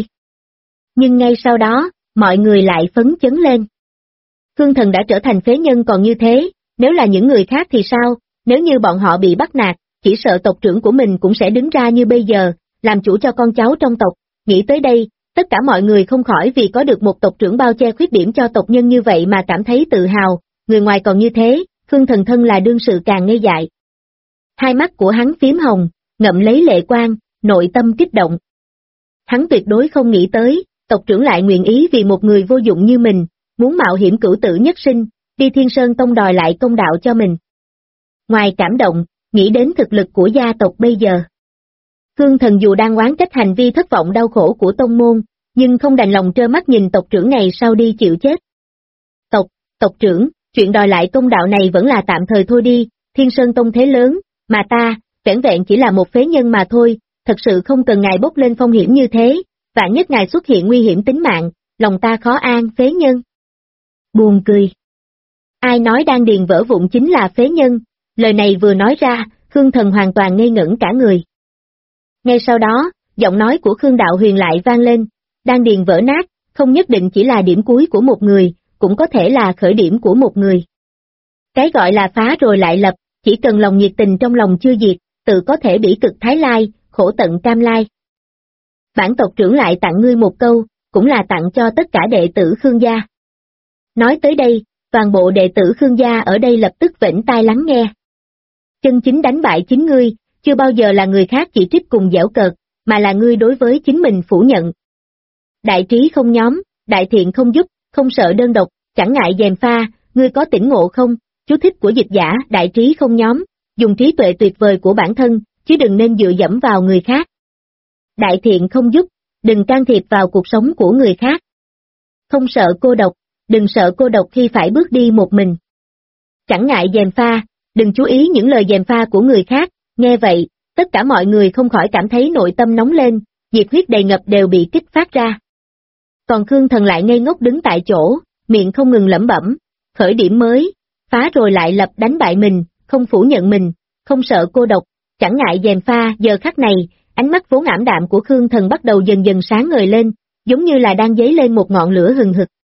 Nhưng ngay sau đó, mọi người lại phấn chấn lên. Khương Thần đã trở thành phế nhân còn như thế, nếu là những người khác thì sao, nếu như bọn họ bị bắt nạt, chỉ sợ tộc trưởng của mình cũng sẽ đứng ra như bây giờ, làm chủ cho con cháu trong tộc. Nghĩ tới đây, tất cả mọi người không khỏi vì có được một tộc trưởng bao che khuyết điểm cho tộc nhân như vậy mà cảm thấy tự hào, người ngoài còn như thế, Khương Thần thân là đương sự càng ngây dại. Hai mắt của hắn phím hồng, ngậm lấy lệ quang, nội tâm kích động. Hắn tuyệt đối không nghĩ tới, tộc trưởng lại nguyện ý vì một người vô dụng như mình, muốn mạo hiểm cửu tử nhất sinh, đi Thiên Sơn Tông đòi lại công đạo cho mình. Ngoài cảm động, nghĩ đến thực lực của gia tộc bây giờ. Khương Thần dù đang oán trách hành vi thất vọng đau khổ của tông môn, nhưng không đành lòng trơ mắt nhìn tộc trưởng này sau đi chịu chết. Tộc trưởng, chuyện đòi lại công đạo này vẫn là tạm thời thôi đi, Thiên Sơn Tông thế lớn, mà ta, vẻn vẹn chỉ là một phế nhân mà thôi, thật sự không cần ngài bốc lên phong hiểm như thế, vạn nhất ngài xuất hiện nguy hiểm tính mạng, lòng ta khó an phế nhân. Buồn cười. Ai nói đan điền vỡ vụn chính là phế nhân, lời này vừa nói ra, Khương Thần hoàn toàn ngây ngẩn cả người. Ngay sau đó, giọng nói của Khương Đạo Huyền lại vang lên, đan điền vỡ nát, không nhất định chỉ là điểm cuối của một người, cũng có thể là khởi điểm của một người. Cái gọi là phá rồi lại lập, chỉ cần lòng nhiệt tình trong lòng chưa diệt, tự có thể bỉ cực thái lai, khổ tận cam lai. Bản tộc trưởng lại tặng ngươi một câu, cũng là tặng cho tất cả đệ tử Khương gia. Nói tới đây, toàn bộ đệ tử Khương gia ở đây lập tức vểnh tai lắng nghe. Chân chính đánh bại chính ngươi, chưa bao giờ là người khác chỉ trích cùng giễu cợt, mà là ngươi đối với chính mình phủ nhận. Đại trí không nhóm, đại thiện không giúp, không sợ đơn độc, chẳng ngại gièm pha, ngươi có tỉnh ngộ không? Chú thích của dịch giả, đại trí không nhóm, dùng trí tuệ tuyệt vời của bản thân, chứ đừng nên dựa dẫm vào người khác. Đại thiện không giúp, đừng can thiệp vào cuộc sống của người khác. Không sợ cô độc, đừng sợ cô độc khi phải bước đi một mình. Chẳng ngại gièm pha, đừng chú ý những lời gièm pha của người khác, nghe vậy, tất cả mọi người không khỏi cảm thấy nội tâm nóng lên, nhiệt huyết đầy ngập đều bị kích phát ra. Còn Khương Thần lại ngây ngốc đứng tại chỗ, miệng không ngừng lẩm bẩm, khởi điểm mới, phá rồi lại lập đánh bại mình, không phủ nhận mình, không sợ cô độc, chẳng ngại gièm pha. Giờ khắc này, ánh mắt vốn ảm đạm của Khương Thần bắt đầu dần dần sáng ngời lên, giống như là đang dấy lên một ngọn lửa hừng hực.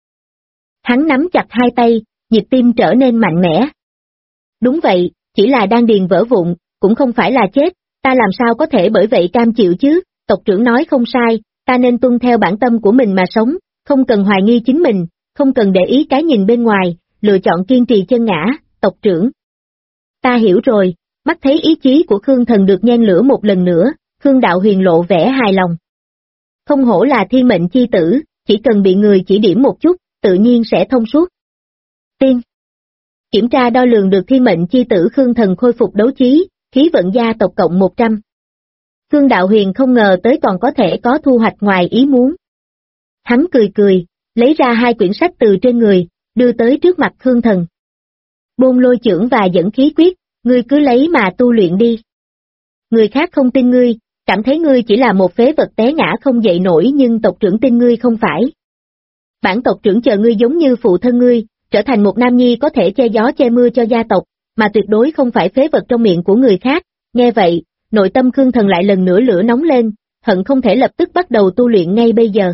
Hắn nắm chặt hai tay, nhịp tim trở nên mạnh mẽ. Đúng vậy, chỉ là đan điền vỡ vụn, cũng không phải là chết, ta làm sao có thể bởi vậy cam chịu chứ, tộc trưởng nói không sai, ta nên tuân theo bản tâm của mình mà sống, không cần hoài nghi chính mình, không cần để ý cái nhìn bên ngoài, lựa chọn kiên trì chân ngã, tộc trưởng. Ta hiểu rồi, mắt thấy ý chí của Khương Thần được nhen lửa một lần nữa, Khương Đạo Huyền lộ vẻ hài lòng. Không hổ là thiên mệnh chi tử, chỉ cần bị người chỉ điểm một chút, tự nhiên sẽ thông suốt. Tiên. Kiểm tra đo lường được thiên mệnh chi tử Khương Thần khôi phục đấu trí, khí vận gia tộc cộng 100. Khương Đạo Huyền không ngờ tới còn có thể có thu hoạch ngoài ý muốn. Hắn cười, lấy ra hai quyển sách từ trên người, đưa tới trước mặt Khương Thần. Bôn lôi chưởng và dẫn khí quyết, ngươi cứ lấy mà tu luyện đi. Người khác không tin ngươi, cảm thấy ngươi chỉ là một phế vật té ngã không dậy nổi, nhưng tộc trưởng tin ngươi không phải. Bản tộc trưởng chờ ngươi giống như phụ thân ngươi, trở thành một nam nhi có thể che gió che mưa cho gia tộc, mà tuyệt đối không phải phế vật trong miệng của người khác. Nghe vậy, nội tâm Khương Thần lại lần nữa lửa nóng lên, hận không thể lập tức bắt đầu tu luyện ngay bây giờ.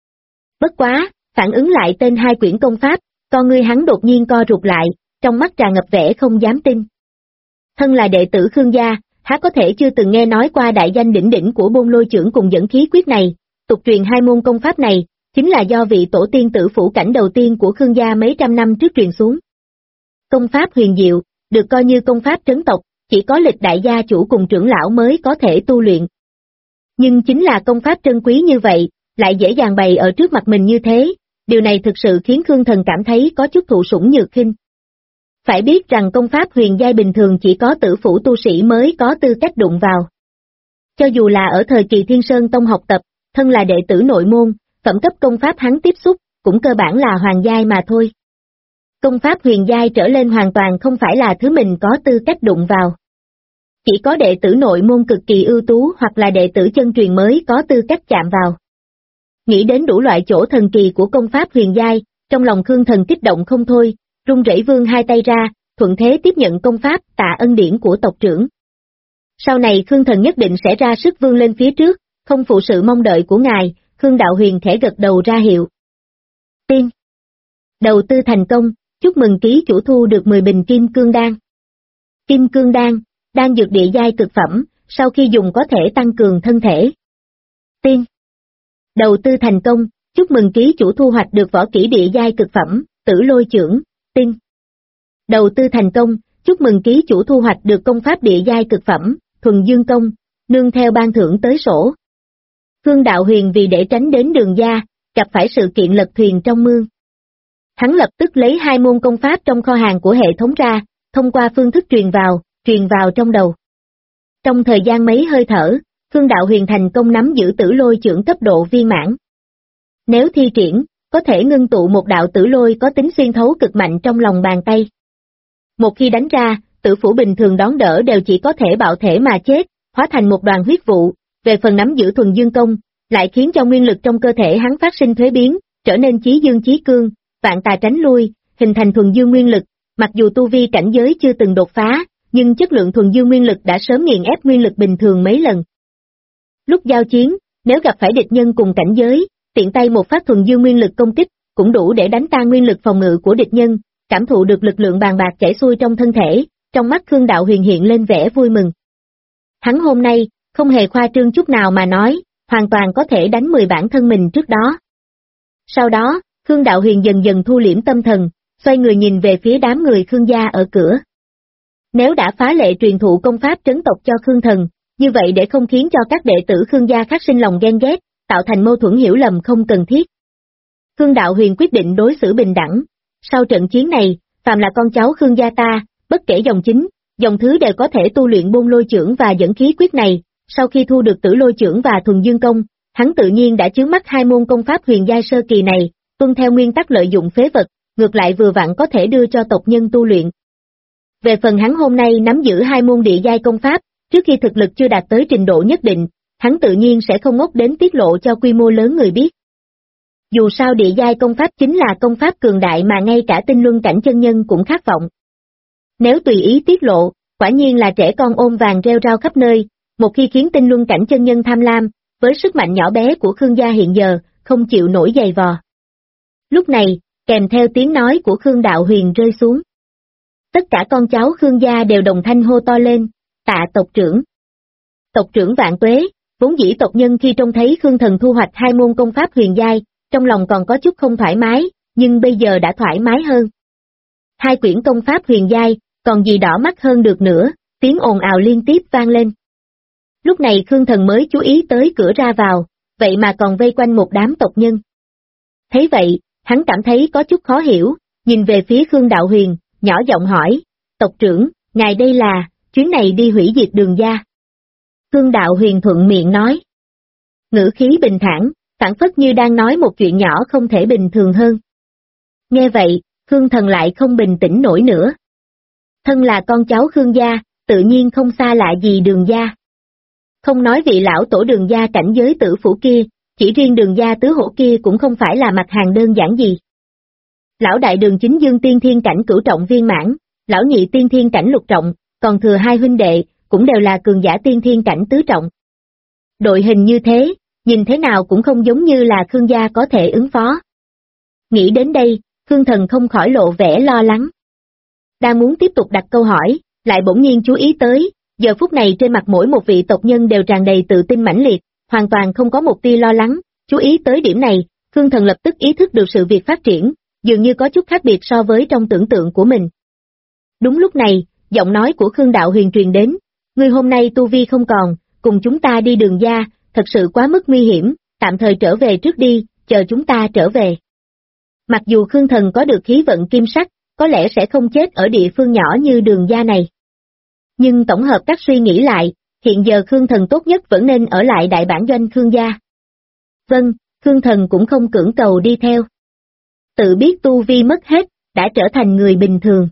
Bất quá, phản ứng lại tên hai quyển công pháp, con ngươi hắn đột nhiên co rụt lại, trong mắt tràn ngập vẻ không dám tin. Thân là đệ tử Khương gia, há có thể chưa từng nghe nói qua đại danh đỉnh đỉnh của Bôn Lôi Chưởng cùng dẫn khí quyết này, tục truyền hai môn công pháp này, chính là do vị tổ tiên tử phủ cảnh đầu tiên của Khương gia mấy trăm năm trước truyền xuống. Công pháp huyền diệu, được coi như công pháp trấn tộc, chỉ có lịch đại gia chủ cùng trưởng lão mới có thể tu luyện. Nhưng chính là công pháp trân quý như vậy, lại dễ dàng bày ở trước mặt mình như thế, điều này thực sự khiến Khương Thần cảm thấy có chút thụ sủng nhược khinh. Phải biết rằng công pháp huyền giai bình thường chỉ có tử phủ tu sĩ mới có tư cách đụng vào. Cho dù là ở thời kỳ Thiên Sơn Tông học tập, thân là đệ tử nội môn, phẩm cấp công pháp hắn tiếp xúc, cũng cơ bản là hoàng giai mà thôi. Công pháp huyền giai trở lên hoàn toàn không phải là thứ mình có tư cách đụng vào. Chỉ có đệ tử nội môn cực kỳ ưu tú hoặc là đệ tử chân truyền mới có tư cách chạm vào. Nghĩ đến đủ loại chỗ thần kỳ của công pháp huyền giai, trong lòng Khương Thần kích động không thôi, run rẩy vươn hai tay ra, thuận thế tiếp nhận công pháp tạ ân điển của tộc trưởng. Sau này Khương Thần nhất định sẽ ra sức vươn lên phía trước, không phụ sự mong đợi của ngài. Khương Đạo Huyền khẽ gật đầu ra hiệu. Tiên. Đầu tư thành công, chúc mừng ký chủ thu được 10 bình kim cương đan. Kim cương đan, đan dược địa giai cực phẩm, sau khi dùng có thể tăng cường thân thể. Tiên. Đầu tư thành công, chúc mừng ký chủ thu hoạch được võ kỹ địa giai cực phẩm, Tử Lôi Chưởng. Tiên. Đầu tư thành công, chúc mừng ký chủ thu hoạch được công pháp địa giai cực phẩm, Thuần Dương Công, nương theo ban thưởng tới sổ. Khương Đạo Huyền vì để tránh đến Đường gia, gặp phải sự kiện lật thuyền trong mương. Hắn lập tức lấy hai môn công pháp trong kho hàng của hệ thống ra, thông qua phương thức truyền vào trong đầu. Trong thời gian mấy hơi thở, Khương Đạo Huyền thành công nắm giữ Tử Lôi Chưởng cấp độ viên mãn. Nếu thi triển, có thể ngưng tụ một đạo tử lôi có tính xuyên thấu cực mạnh trong lòng bàn tay. Một khi đánh ra, tử phủ bình thường đón đỡ đều chỉ có thể bạo thể mà chết, hóa thành một đoàn huyết vụ. Về phần nắm giữ Thuần Dương Công, lại khiến cho nguyên lực trong cơ thể hắn phát sinh thuế biến, trở nên chí dương chí cương, vạn tà tránh lui, hình thành thuần dương nguyên lực. Mặc dù tu vi cảnh giới chưa từng đột phá, nhưng chất lượng thuần dương nguyên lực đã sớm nghiền ép nguyên lực bình thường mấy lần. Lúc giao chiến, nếu gặp phải địch nhân cùng cảnh giới, tiện tay một phát thuần dương nguyên lực công kích, cũng đủ để đánh tan nguyên lực phòng ngự của địch nhân, cảm thụ được lực lượng bàn bạc chảy xuôi trong thân thể, trong mắt Khương Đạo Huyền hiện lên vẻ vui mừng. Hắn hôm nay, không hề khoa trương chút nào mà nói, hoàn toàn có thể đánh 10 bản thân mình trước đó. Sau đó, Khương Đạo Huyền dần dần thu liễm tâm thần, xoay người nhìn về phía đám người Khương gia ở cửa. Nếu đã phá lệ truyền thụ công pháp trấn tộc cho Khương Thần, như vậy để không khiến cho các đệ tử Khương gia khác sinh lòng ghen ghét, tạo thành mâu thuẫn hiểu lầm không cần thiết. Khương Đạo Huyền quyết định đối xử bình đẳng. Sau trận chiến này, phàm là con cháu Khương gia ta, bất kể dòng chính, dòng thứ đều có thể tu luyện Bôn Lôi Chưởng và dẫn khí quyết này. Sau khi thu được Tử Lôi Chưởng và Thuần Dương Công, hắn tự nhiên đã chướng mắt hai môn công pháp huyền giai sơ kỳ này, tuân theo nguyên tắc lợi dụng phế vật, ngược lại vừa vặn có thể đưa cho tộc nhân tu luyện. Về phần hắn hôm nay nắm giữ hai môn địa giai công pháp, trước khi thực lực chưa đạt tới trình độ nhất định, hắn tự nhiên sẽ không ngốc đến tiết lộ cho quy mô lớn người biết. Dù sao địa giai công pháp chính là công pháp cường đại mà ngay cả tinh luân cảnh chân nhân cũng khát vọng. Nếu tùy ý tiết lộ, quả nhiên là trẻ con ôm vàng rêu rao khắp nơi, một khi khiến tinh luân cảnh chân nhân tham lam, với sức mạnh nhỏ bé của Khương gia hiện giờ, không chịu nổi giày vò. Lúc này, kèm theo tiếng nói của Khương Đạo Huyền rơi xuống. Tất cả con cháu Khương gia đều đồng thanh hô to lên, tạ tộc trưởng. Tộc trưởng vạn tuế, vốn dĩ tộc nhân khi trông thấy Khương Thần thu hoạch hai môn công pháp huyền giai, trong lòng còn có chút không thoải mái, nhưng bây giờ đã thoải mái hơn. Hai quyển công pháp huyền giai, còn gì đỏ mắt hơn được nữa, tiếng ồn ào liên tiếp vang lên. Lúc này Khương Thần mới chú ý tới cửa ra vào, vậy mà còn vây quanh một đám tộc nhân. Thấy vậy, hắn cảm thấy có chút khó hiểu, nhìn về phía Khương Đạo Huyền, nhỏ giọng hỏi, tộc trưởng, ngài đây là, chuyến này đi hủy diệt Đường gia. Khương Đạo Huyền thuận miệng nói. Ngữ khí bình thản, phảng phất như đang nói một chuyện nhỏ không thể bình thường hơn. Nghe vậy, Khương Thần lại không bình tĩnh nổi nữa. Thân là con cháu Khương gia, tự nhiên không xa lạ gì Đường gia. Không nói vị lão tổ Đường gia cảnh giới tử phủ kia, chỉ riêng Đường gia tứ hổ kia cũng không phải là mặt hàng đơn giản gì. Lão đại Đường chính dương tiên thiên cảnh cửu trọng viên mãn, lão nhị tiên thiên cảnh lục trọng, còn thừa hai huynh đệ, cũng đều là cường giả tiên thiên cảnh tứ trọng. Đội hình như thế, nhìn thế nào cũng không giống như là Khương gia có thể ứng phó. Nghĩ đến đây, Khương Thần không khỏi lộ vẻ lo lắng. Đang muốn tiếp tục đặt câu hỏi, lại bỗng nhiên chú ý tới, giờ phút này trên mặt mỗi một vị tộc nhân đều tràn đầy tự tin mãnh liệt, hoàn toàn không có một tia lo lắng. Chú ý tới điểm này, Khương Thần lập tức ý thức được sự việc phát triển, dường như có chút khác biệt so với trong tưởng tượng của mình. Đúng lúc này, giọng nói của Khương Đạo Huyền truyền đến, ngươi hôm nay tu vi không còn, cùng chúng ta đi Đường gia, thật sự quá mức nguy hiểm, tạm thời trở về trước đi, chờ chúng ta trở về. Mặc dù Khương Thần có được khí vận kim sắc, có lẽ sẽ không chết ở địa phương nhỏ như Đường gia này. Nhưng tổng hợp các suy nghĩ lại, hiện giờ Khương Thần tốt nhất vẫn nên ở lại đại bản doanh Khương gia. Vâng, Khương Thần cũng không cưỡng cầu đi theo. Tự biết tu vi mất hết, đã trở thành người bình thường.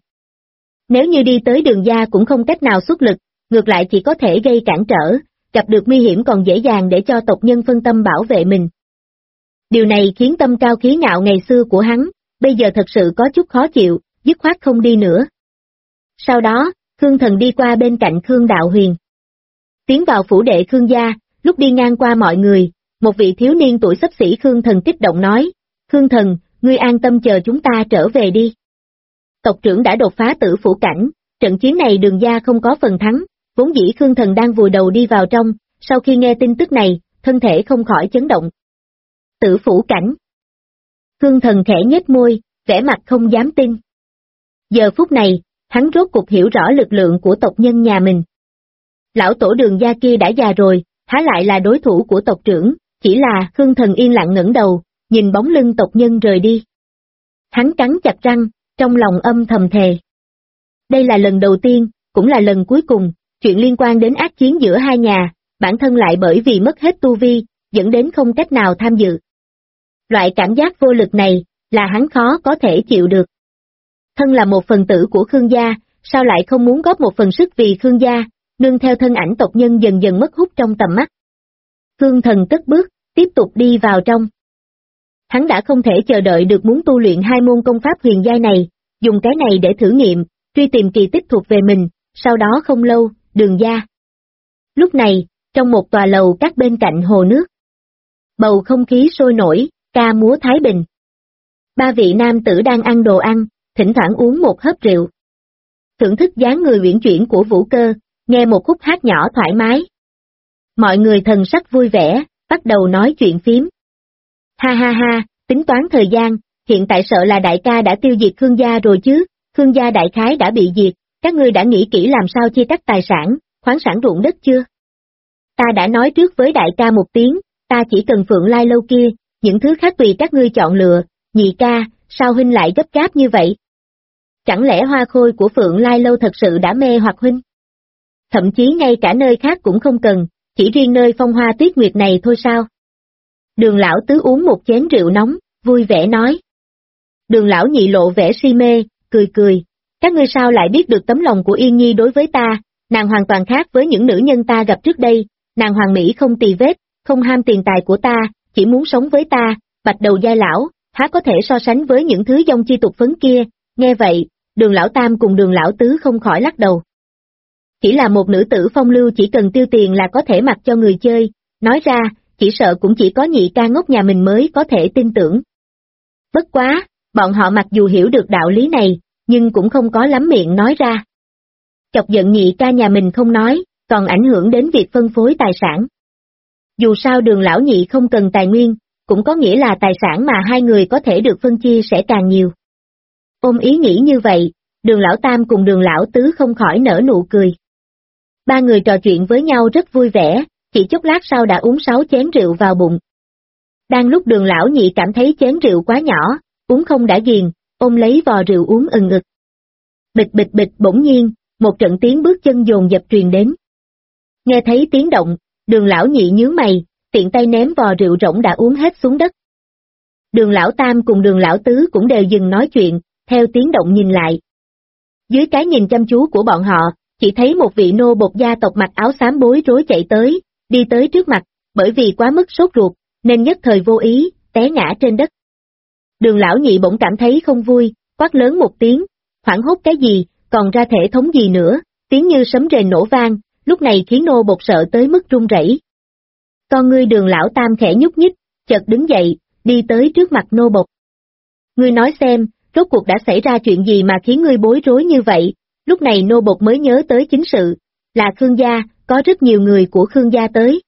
Nếu như đi tới Đường gia cũng không cách nào xuất lực, ngược lại chỉ có thể gây cản trở, gặp được nguy hiểm còn dễ dàng để cho tộc nhân phân tâm bảo vệ mình. Điều này khiến tâm cao khí ngạo ngày xưa của hắn, bây giờ thật sự có chút khó chịu, dứt khoát không đi nữa. Sau đó, Khương Thần đi qua bên cạnh Khương Đạo Huyền. Tiến vào phủ đệ Khương gia, lúc đi ngang qua mọi người, một vị thiếu niên tuổi xấp xỉ Khương Thần kích động nói, Khương Thần, ngươi an tâm chờ chúng ta trở về đi. Tộc trưởng đã đột phá tử phủ cảnh, trận chiến này Đường gia không có phần thắng, vốn dĩ Khương Thần đang vùi đầu đi vào trong, sau khi nghe tin tức này, thân thể không khỏi chấn động. Tử phủ cảnh. Khương Thần khẽ nhếch môi, vẻ mặt không dám tin. Giờ phút này, hắn rốt cục hiểu rõ lực lượng của tộc nhân nhà mình. Lão tổ Đường gia kia đã già rồi, há lại là đối thủ của tộc trưởng, chỉ là Khương Thần yên lặng ngẩng đầu, nhìn bóng lưng tộc nhân rời đi. Hắn cắn chặt răng, trong lòng âm thầm thề. Đây là lần đầu tiên, cũng là lần cuối cùng, chuyện liên quan đến ác chiến giữa hai nhà, bản thân lại bởi vì mất hết tu vi, dẫn đến không cách nào tham dự. Loại cảm giác vô lực này, là hắn khó có thể chịu được. Thân là một phần tử của Khương gia, sao lại không muốn góp một phần sức vì Khương gia, nương theo thân ảnh tộc nhân dần dần mất hút trong tầm mắt. Khương Thần cất bước, tiếp tục đi vào trong. Hắn đã không thể chờ đợi được muốn tu luyện hai môn công pháp huyền giai này, dùng cái này để thử nghiệm, truy tìm kỳ tích thuộc về mình, sau đó không lâu, Đường gia. Lúc này, trong một tòa lầu các bên cạnh hồ nước. Bầu không khí sôi nổi, ca múa thái bình. Ba vị nam tử đang ăn đồ ăn, thỉnh thoảng uống một hớp rượu. Thưởng thức dáng người uyển chuyển của Vũ Cơ, nghe một khúc hát nhỏ thoải mái. Mọi người thần sắc vui vẻ, bắt đầu nói chuyện phiếm. Ha ha ha, tính toán thời gian, hiện tại sợ là đại ca đã tiêu diệt Khương gia rồi chứ, Khương gia đại khái đã bị diệt, các ngươi đã nghĩ kỹ làm sao chia cắt tài sản, khoáng sản ruộng đất chưa? Ta đã nói trước với đại ca một tiếng, ta chỉ cần Phượng Lai Lâu kia, những thứ khác tùy các ngươi chọn lựa, nhị ca, sao huynh lại gấp gáp như vậy? Chẳng lẽ hoa khôi của Phượng Lai Lâu thật sự đã mê hoặc huynh? Thậm chí ngay cả nơi khác cũng không cần, chỉ riêng nơi Phong Hoa Tuyết Nguyệt này thôi sao? Đường lão tứ uống một chén rượu nóng, vui vẻ nói. Đường lão nhị lộ vẻ si mê, cười cười, các ngươi sao lại biết được tấm lòng của Yên Nhi đối với ta, nàng hoàn toàn khác với những nữ nhân ta gặp trước đây, nàng hoàn mỹ không tì vết, không ham tiền tài của ta, chỉ muốn sống với ta, bạch đầu giai lão, há có thể so sánh với những thứ dông chi tục phấn kia, nghe vậy, Đường lão tam cùng Đường lão tứ không khỏi lắc đầu. Chỉ là một nữ tử phong lưu chỉ cần tiêu tiền là có thể mặc cho người chơi, nói ra, chỉ sợ cũng chỉ có nhị ca ngốc nhà mình mới có thể tin tưởng. Bất quá, bọn họ mặc dù hiểu được đạo lý này, nhưng cũng không có lắm miệng nói ra. Chọc giận nhị ca nhà mình không nói, còn ảnh hưởng đến việc phân phối tài sản. Dù sao Đường lão nhị không cần tài nguyên, cũng có nghĩa là tài sản mà hai người có thể được phân chia sẽ càng nhiều. Ôm ý nghĩ như vậy, Đường lão tam cùng Đường lão tứ không khỏi nở nụ cười. Ba người trò chuyện với nhau rất vui vẻ, chỉ chốc lát sau đã uống 6 chén rượu vào bụng. Đang lúc Đường lão nhị cảm thấy chén rượu quá nhỏ, uống không đã ghiền, ôm lấy vò rượu uống ừng ực. Bịch bịch bịch bỗng nhiên, một trận tiếng bước chân dồn dập truyền đến. Nghe thấy tiếng động, Đường lão nhị nhướng mày, tiện tay ném vò rượu rỗng đã uống hết xuống đất. Đường lão tam cùng Đường lão tứ cũng đều dừng nói chuyện, theo tiếng động nhìn lại. Dưới cái nhìn chăm chú của bọn họ, chỉ thấy một vị nô bộc gia tộc mặc áo xám bối rối chạy tới, đi tới trước mặt, bởi vì quá mức sốt ruột, nên nhất thời vô ý, té ngã trên đất. Đường lão nhị bỗng cảm thấy không vui, quát lớn một tiếng, hoảng hốt cái gì, còn ra thể thống gì nữa, tiếng như sấm rền nổ vang, lúc này khiến nô bộc sợ tới mức run rẩy. Con ngươi Đường lão tam khẽ nhúc nhích, chợt đứng dậy, đi tới trước mặt nô bộc. Ngươi nói xem, rốt cuộc đã xảy ra chuyện gì mà khiến ngươi bối rối như vậy? Lúc này nô bộc mới nhớ tới chính sự, là Khương gia, có rất nhiều người của Khương gia tới.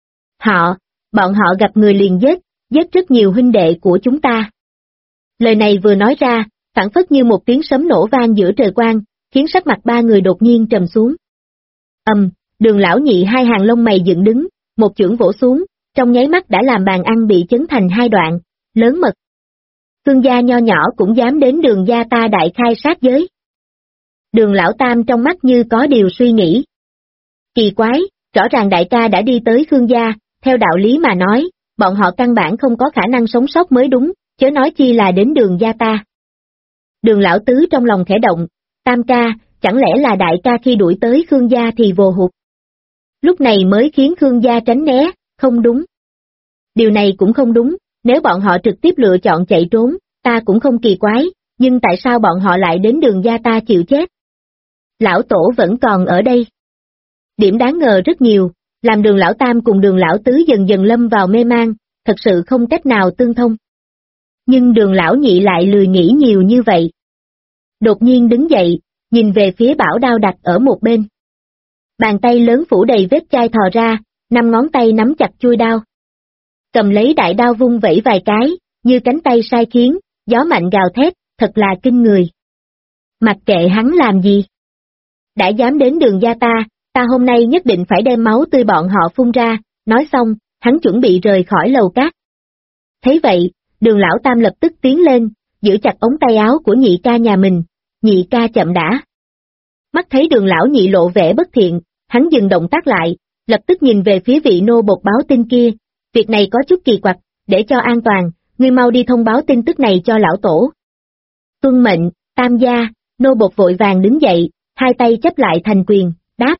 Bọn họ gặp người liền giết rất nhiều huynh đệ của chúng ta. Lời này vừa nói ra, phảng phất như một tiếng sấm nổ vang giữa trời quang, khiến sắc mặt ba người đột nhiên trầm xuống. Đường lão nhị hai hàng lông mày dựng đứng, một chưởng vỗ xuống, trong nháy mắt đã làm bàn ăn bị chấn thành hai đoạn, lớn mật. Khương gia nho nhỏ cũng dám đến Đường gia ta đại khai sát giới. Đường lão tam trong mắt như có điều suy nghĩ. Kỳ quái, rõ ràng đại ca đã đi tới Khương gia, theo đạo lý mà nói, bọn họ căn bản không có khả năng sống sót mới đúng, chớ nói chi là đến Đường gia ta. Đường lão tứ trong lòng khẽ động, tam ca, chẳng lẽ là đại ca khi đuổi tới Khương gia thì vồ hụt. Lúc này mới khiến Khương gia tránh né, không đúng. Điều này cũng không đúng, nếu bọn họ trực tiếp lựa chọn chạy trốn, ta cũng không kỳ quái, nhưng tại sao bọn họ lại đến Đường gia ta chịu chết? Lão tổ vẫn còn ở đây. Điểm đáng ngờ rất nhiều, làm Đường lão tam cùng Đường lão tứ dần dần lâm vào mê man, thật sự không cách nào tương thông. Nhưng Đường lão nhị lại lười nghĩ nhiều như vậy. Đột nhiên đứng dậy, nhìn về phía bảo đao đặt ở một bên. Bàn tay lớn phủ đầy vết chai thò ra, 5 ngón tay nắm chặt chuôi đao. Cầm lấy đại đao vung vẩy vài cái, như cánh tay sai khiến, gió mạnh gào thét, thật là kinh người. Mặc kệ hắn làm gì. Đã dám đến Đường gia ta hôm nay nhất định phải đem máu tươi bọn họ phun ra, nói xong, hắn chuẩn bị rời khỏi lầu cát. Thấy vậy, Đường lão tam lập tức tiến lên, giữ chặt ống tay áo của nhị ca nhà mình, nhị ca chậm đã. Mắt thấy Đường lão nhị lộ vẻ bất thiện, hắn dừng động tác lại, lập tức nhìn về phía vị nô bộc báo tin kia, việc này có chút kỳ quặc, để cho an toàn, ngươi mau đi thông báo tin tức này cho lão tổ. Tuân mệnh, tam gia, nô bộc vội vàng đứng dậy, hai tay chấp lại thành quyền, đáp.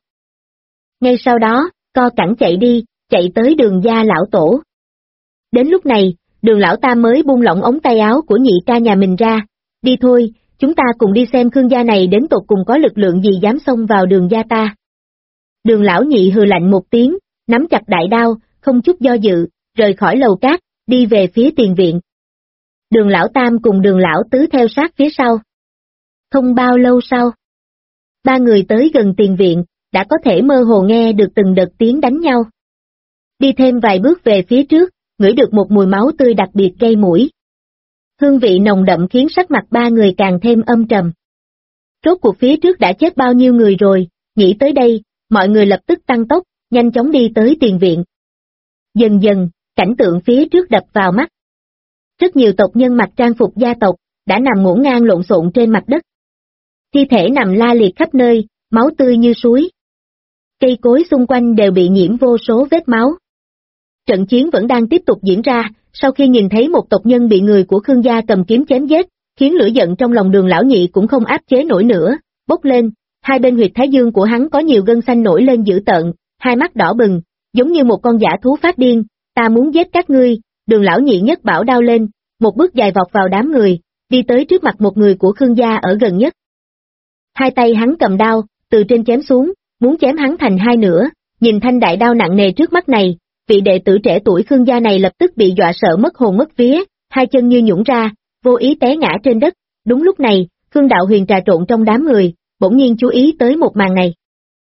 Ngay sau đó, co cẳng chạy tới Đường gia lão tổ. Đến lúc này, Đường lão tam mới buông lỏng ống tay áo của nhị ca nhà mình ra, đi thôi, chúng ta cùng đi xem Khương gia này đến tột cùng có lực lượng gì dám xông vào Đường gia ta. Đường lão nhị hừ lạnh một tiếng, nắm chặt đại đao, không chút do dự, rời khỏi lầu cát, đi về phía tiền viện. Đường lão tam cùng Đường lão tứ theo sát phía sau. Không bao lâu sau, ba người tới gần tiền viện, đã có thể mơ hồ nghe được từng đợt tiếng đánh nhau. Đi thêm vài bước về phía trước, ngửi được một mùi máu tươi đặc biệt gây mũi. Hương vị nồng đậm khiến sắc mặt ba người càng thêm âm trầm. Rốt cuộc phía trước đã chết bao nhiêu người rồi, nghĩ tới đây, mọi người lập tức tăng tốc, nhanh chóng đi tới tiền viện. Dần dần, cảnh tượng phía trước đập vào mắt. Rất nhiều tộc nhân mặc trang phục gia tộc, đã nằm ngổn ngang lộn xộn trên mặt đất. Thi thể nằm la liệt khắp nơi, máu tươi như suối. Cây cối xung quanh đều bị nhiễm vô số vết máu. Trận chiến vẫn đang tiếp tục diễn ra, sau khi nhìn thấy một tộc nhân bị người của Khương gia cầm kiếm chém giết, khiến lửa giận trong lòng Đường lão nhị cũng không áp chế nổi nữa, bốc lên, hai bên huyệt thái dương của hắn có nhiều gân xanh nổi lên dữ tợn, hai mắt đỏ bừng, giống như một con dã thú phát điên, ta muốn giết các ngươi. Đường lão nhị nhấc bảo đao lên, một bước dài vọt vào đám người, đi tới trước mặt một người của Khương gia ở gần nhất. Hai tay hắn cầm đao, từ trên chém xuống, muốn chém hắn thành hai nửa, nhìn thanh đại đao nặng nề trước mắt này, vị đệ tử trẻ tuổi Khương gia này lập tức bị dọa sợ mất hồn mất vía, hai chân như nhũn ra, vô ý té ngã trên đất. Đúng lúc này, Khương Đạo Huyền trà trộn trong đám người, bỗng nhiên chú ý tới một màn này.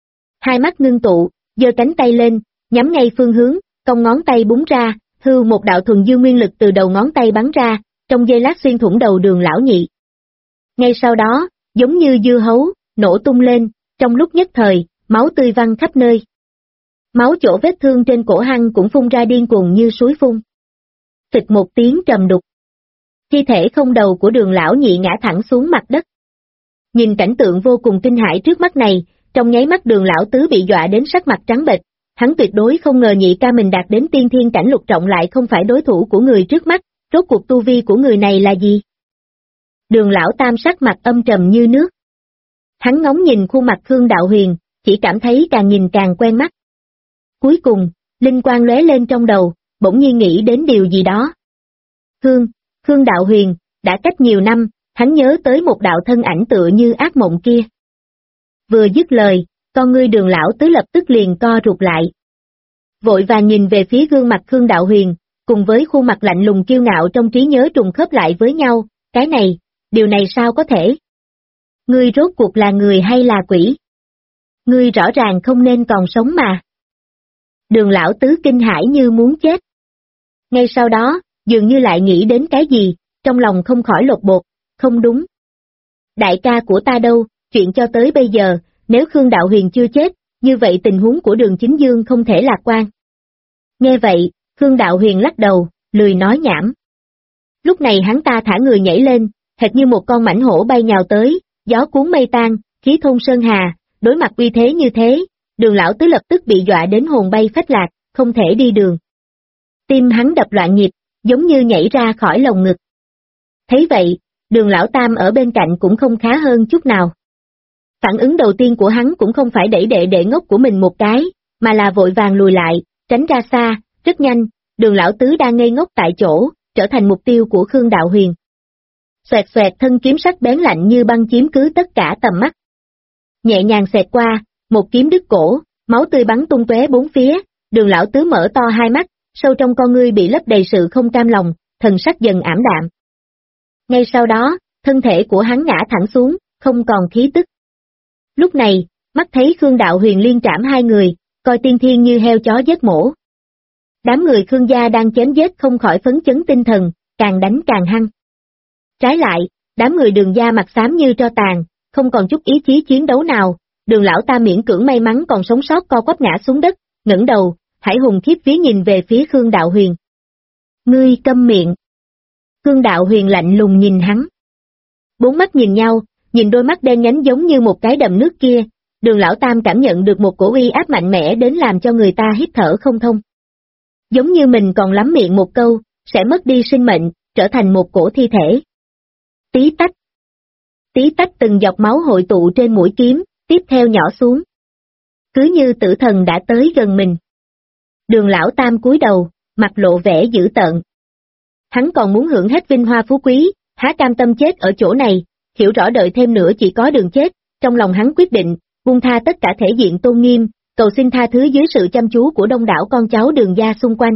Hai mắt ngưng tụ, giơ cánh tay lên, nhắm ngay phương hướng, cong ngón tay búng ra, hưu một đạo thuần dương nguyên lực từ đầu ngón tay bắn ra, trong giây lát xuyên thủng đầu Đường lão nhị. Ngay sau đó, giống như dưa hấu, nổ tung lên, trong lúc nhất thời, máu tươi văng khắp nơi. Máu chỗ vết thương trên cổ hắn cũng phun ra điên cuồng như suối phun. Phịch một tiếng trầm đục. Thi thể không đầu của Đường lão nhị ngã thẳng xuống mặt đất. Nhìn cảnh tượng vô cùng kinh hãi trước mắt này, trong nháy mắt Đường lão tứ bị dọa đến sắc mặt trắng bệch, hắn tuyệt đối không ngờ nhị ca mình đạt đến tiên thiên cảnh lục trọng lại không phải đối thủ của người trước mắt, rốt cuộc tu vi của người này là gì? Đường lão tam sắc mặt âm trầm như nước. Hắn ngóng nhìn khuôn mặt Khương Đạo Huyền, chỉ cảm thấy càng nhìn càng quen mắt. Cuối cùng, linh quang lóe lên trong đầu, bỗng nhiên nghĩ đến điều gì đó. Khương Đạo Huyền, đã cách nhiều năm, hắn nhớ tới một đạo thân ảnh tựa như ác mộng kia. Vừa dứt lời, con ngươi Đường lão tứ lập tức liền co rụt lại. vội vàng nhìn về phía gương mặt Khương Đạo Huyền, cùng với khuôn mặt lạnh lùng kiêu ngạo trong trí nhớ trùng khớp lại với nhau, cái này, điều này sao có thể? Ngươi rốt cuộc là người hay là quỷ? Ngươi rõ ràng không nên còn sống mà. Đường lão tứ kinh hãi như muốn chết. Ngay sau đó, dường như lại nghĩ đến cái gì, trong lòng không khỏi lột bột, không đúng. Đại ca của ta đâu, chuyện cho tới bây giờ, nếu Khương Đạo Huyền chưa chết, như vậy tình huống của Đường Chính Dương không thể lạc quan. Nghe vậy, Khương Đạo Huyền lắc đầu, lười nói nhảm. Lúc này hắn ta thả người nhảy lên, hệt như một con mãnh hổ bay nhào tới, gió cuốn mây tan, khí thôn sơn hà, đối mặt uy thế như thế, Đường lão tứ lập tức bị dọa đến hồn bay phách lạc, không thể đi đường. Tim hắn đập loạn nhịp, giống như nhảy ra khỏi lồng ngực. Thấy vậy, Đường lão tam ở bên cạnh cũng không khá hơn chút nào. Phản ứng đầu tiên của hắn cũng không phải đẩy đệ ngốc của mình một cái, mà là vội vàng lùi lại, tránh ra xa, rất nhanh, Đường lão tứ đang ngây ngốc tại chỗ, trở thành mục tiêu của Khương Đạo Huyền. Xoẹt xoẹt thân kiếm sắc bén lạnh như băng chiếm cứ tất cả tầm mắt. Nhẹ nhàng xẹt qua, một kiếm đứt cổ, máu tươi bắn tung tóe bốn phía, Đường lão tứ mở to hai mắt, sâu trong con ngươi bị lấp đầy sự không cam lòng, thần sắc dần ảm đạm. Ngay sau đó, thân thể của hắn ngã thẳng xuống, không còn khí tức. Lúc này, mắt thấy Khương Đạo Huyền liên trảm hai người, coi tiên thiên như heo chó giết mổ. Đám người Khương gia đang chém giết không khỏi phấn chấn tinh thần, càng đánh càng hăng. Trái lại, đám người Đường gia mặt xám như tro tàn, không còn chút ý chí chiến đấu nào, Đường lão ta miễn cưỡng may mắn còn sống sót co quắp ngã xuống đất, ngẩng đầu, Hải hùng khiếp vía nhìn về phía Khương Đạo Huyền. Ngươi câm miệng. Khương Đạo Huyền lạnh lùng nhìn hắn. Bốn mắt nhìn nhau, nhìn đôi mắt đen nhánh giống như một cái đầm nước kia, Đường lão tam cảm nhận được một cổ uy áp mạnh mẽ đến làm cho người ta hít thở không thông. Giống như mình còn lắm miệng một câu, sẽ mất đi sinh mệnh, trở thành một cổ thi thể. Tí tách. Tí tách từng giọt máu hội tụ trên mũi kiếm, tiếp theo nhỏ xuống. Cứ như tử thần đã tới gần mình. Đường lão tam cúi đầu, mặt lộ vẻ dữ tợn. Hắn còn muốn hưởng hết vinh hoa phú quý, há cam tâm chết ở chỗ này, hiểu rõ đợi thêm nữa chỉ có đường chết, trong lòng hắn quyết định, buông tha tất cả thể diện tôn nghiêm, cầu xin tha thứ dưới sự chăm chú của đông đảo con cháu Đường gia xung quanh.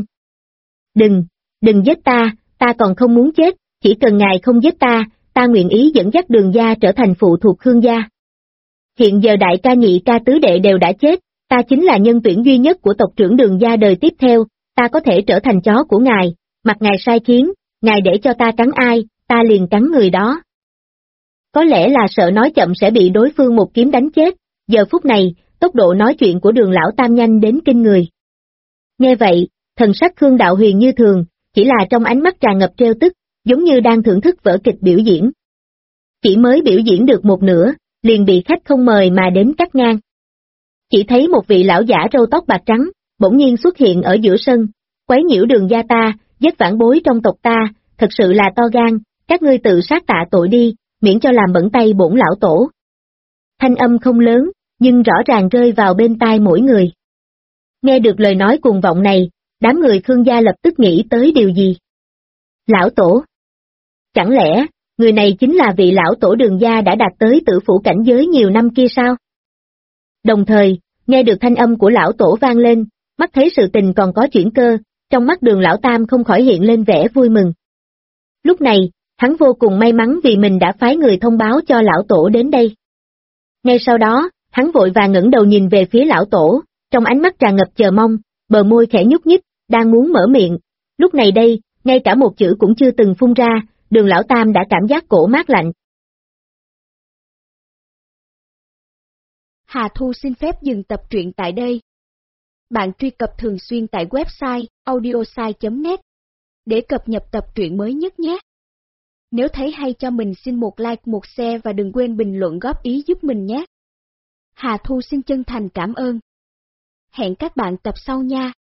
Đừng giết ta, ta còn không muốn chết, chỉ cần ngài không giết ta, ta nguyện ý dẫn dắt Đường gia trở thành phụ thuộc Khương gia. Hiện giờ đại ca nhị ca tứ đệ đều đã chết, ta chính là nhân tuyển duy nhất của tộc trưởng Đường gia đời tiếp theo, ta có thể trở thành chó của ngài, mặc ngài sai khiến, ngài để cho ta cắn ai, ta liền cắn người đó. Có lẽ là sợ nói chậm sẽ bị đối phương một kiếm đánh chết, giờ phút này, tốc độ nói chuyện của Đường lão tam nhanh đến kinh người. Nghe vậy, thần sắc Khương Đạo Huyền như thường, chỉ là trong ánh mắt tràn ngập trêu tức, giống như đang thưởng thức vở kịch biểu diễn. Chỉ mới biểu diễn được một nửa, liền bị khách không mời mà đến cắt ngang. Chỉ thấy một vị lão giả râu tóc bạc trắng, bỗng nhiên xuất hiện ở giữa sân, quấy nhiễu Đường gia ta, giết vãn bối trong tộc ta, thật sự là to gan, các ngươi tự sát tạ tội đi, miễn cho làm bẩn tay bổn lão tổ. Thanh âm không lớn, nhưng rõ ràng rơi vào bên tai mỗi người. Nghe được lời nói cuồng vọng này, đám người Khương gia lập tức nghĩ tới điều gì? Lão tổ? Chẳng lẽ, người này chính là vị lão tổ Đường gia đã đạt tới tử phủ cảnh giới nhiều năm kia sao? Đồng thời, nghe được thanh âm của lão tổ vang lên, mắt thấy sự tình còn có chuyển cơ, trong mắt Đường lão tam không khỏi hiện lên vẻ vui mừng. Lúc này, hắn vô cùng may mắn vì mình đã phái người thông báo cho lão tổ đến đây. Ngay sau đó, hắn vội vàng ngẩng đầu nhìn về phía lão tổ, trong ánh mắt tràn ngập chờ mong, bờ môi khẽ nhúc nhích, đang muốn mở miệng. Lúc này đây, ngay cả một chữ cũng chưa từng phun ra, Đường lão tam đã cảm giác cổ mát lạnh. Hà Thu xin phép dừng tập truyện tại đây. Bạn truy cập thường xuyên tại website audiosai.net để cập nhật tập truyện mới nhất nhé. Nếu thấy hay cho mình xin một like, một share và đừng quên bình luận góp ý giúp mình nhé. Hà Thu xin chân thành cảm ơn. Hẹn các bạn tập sau nha.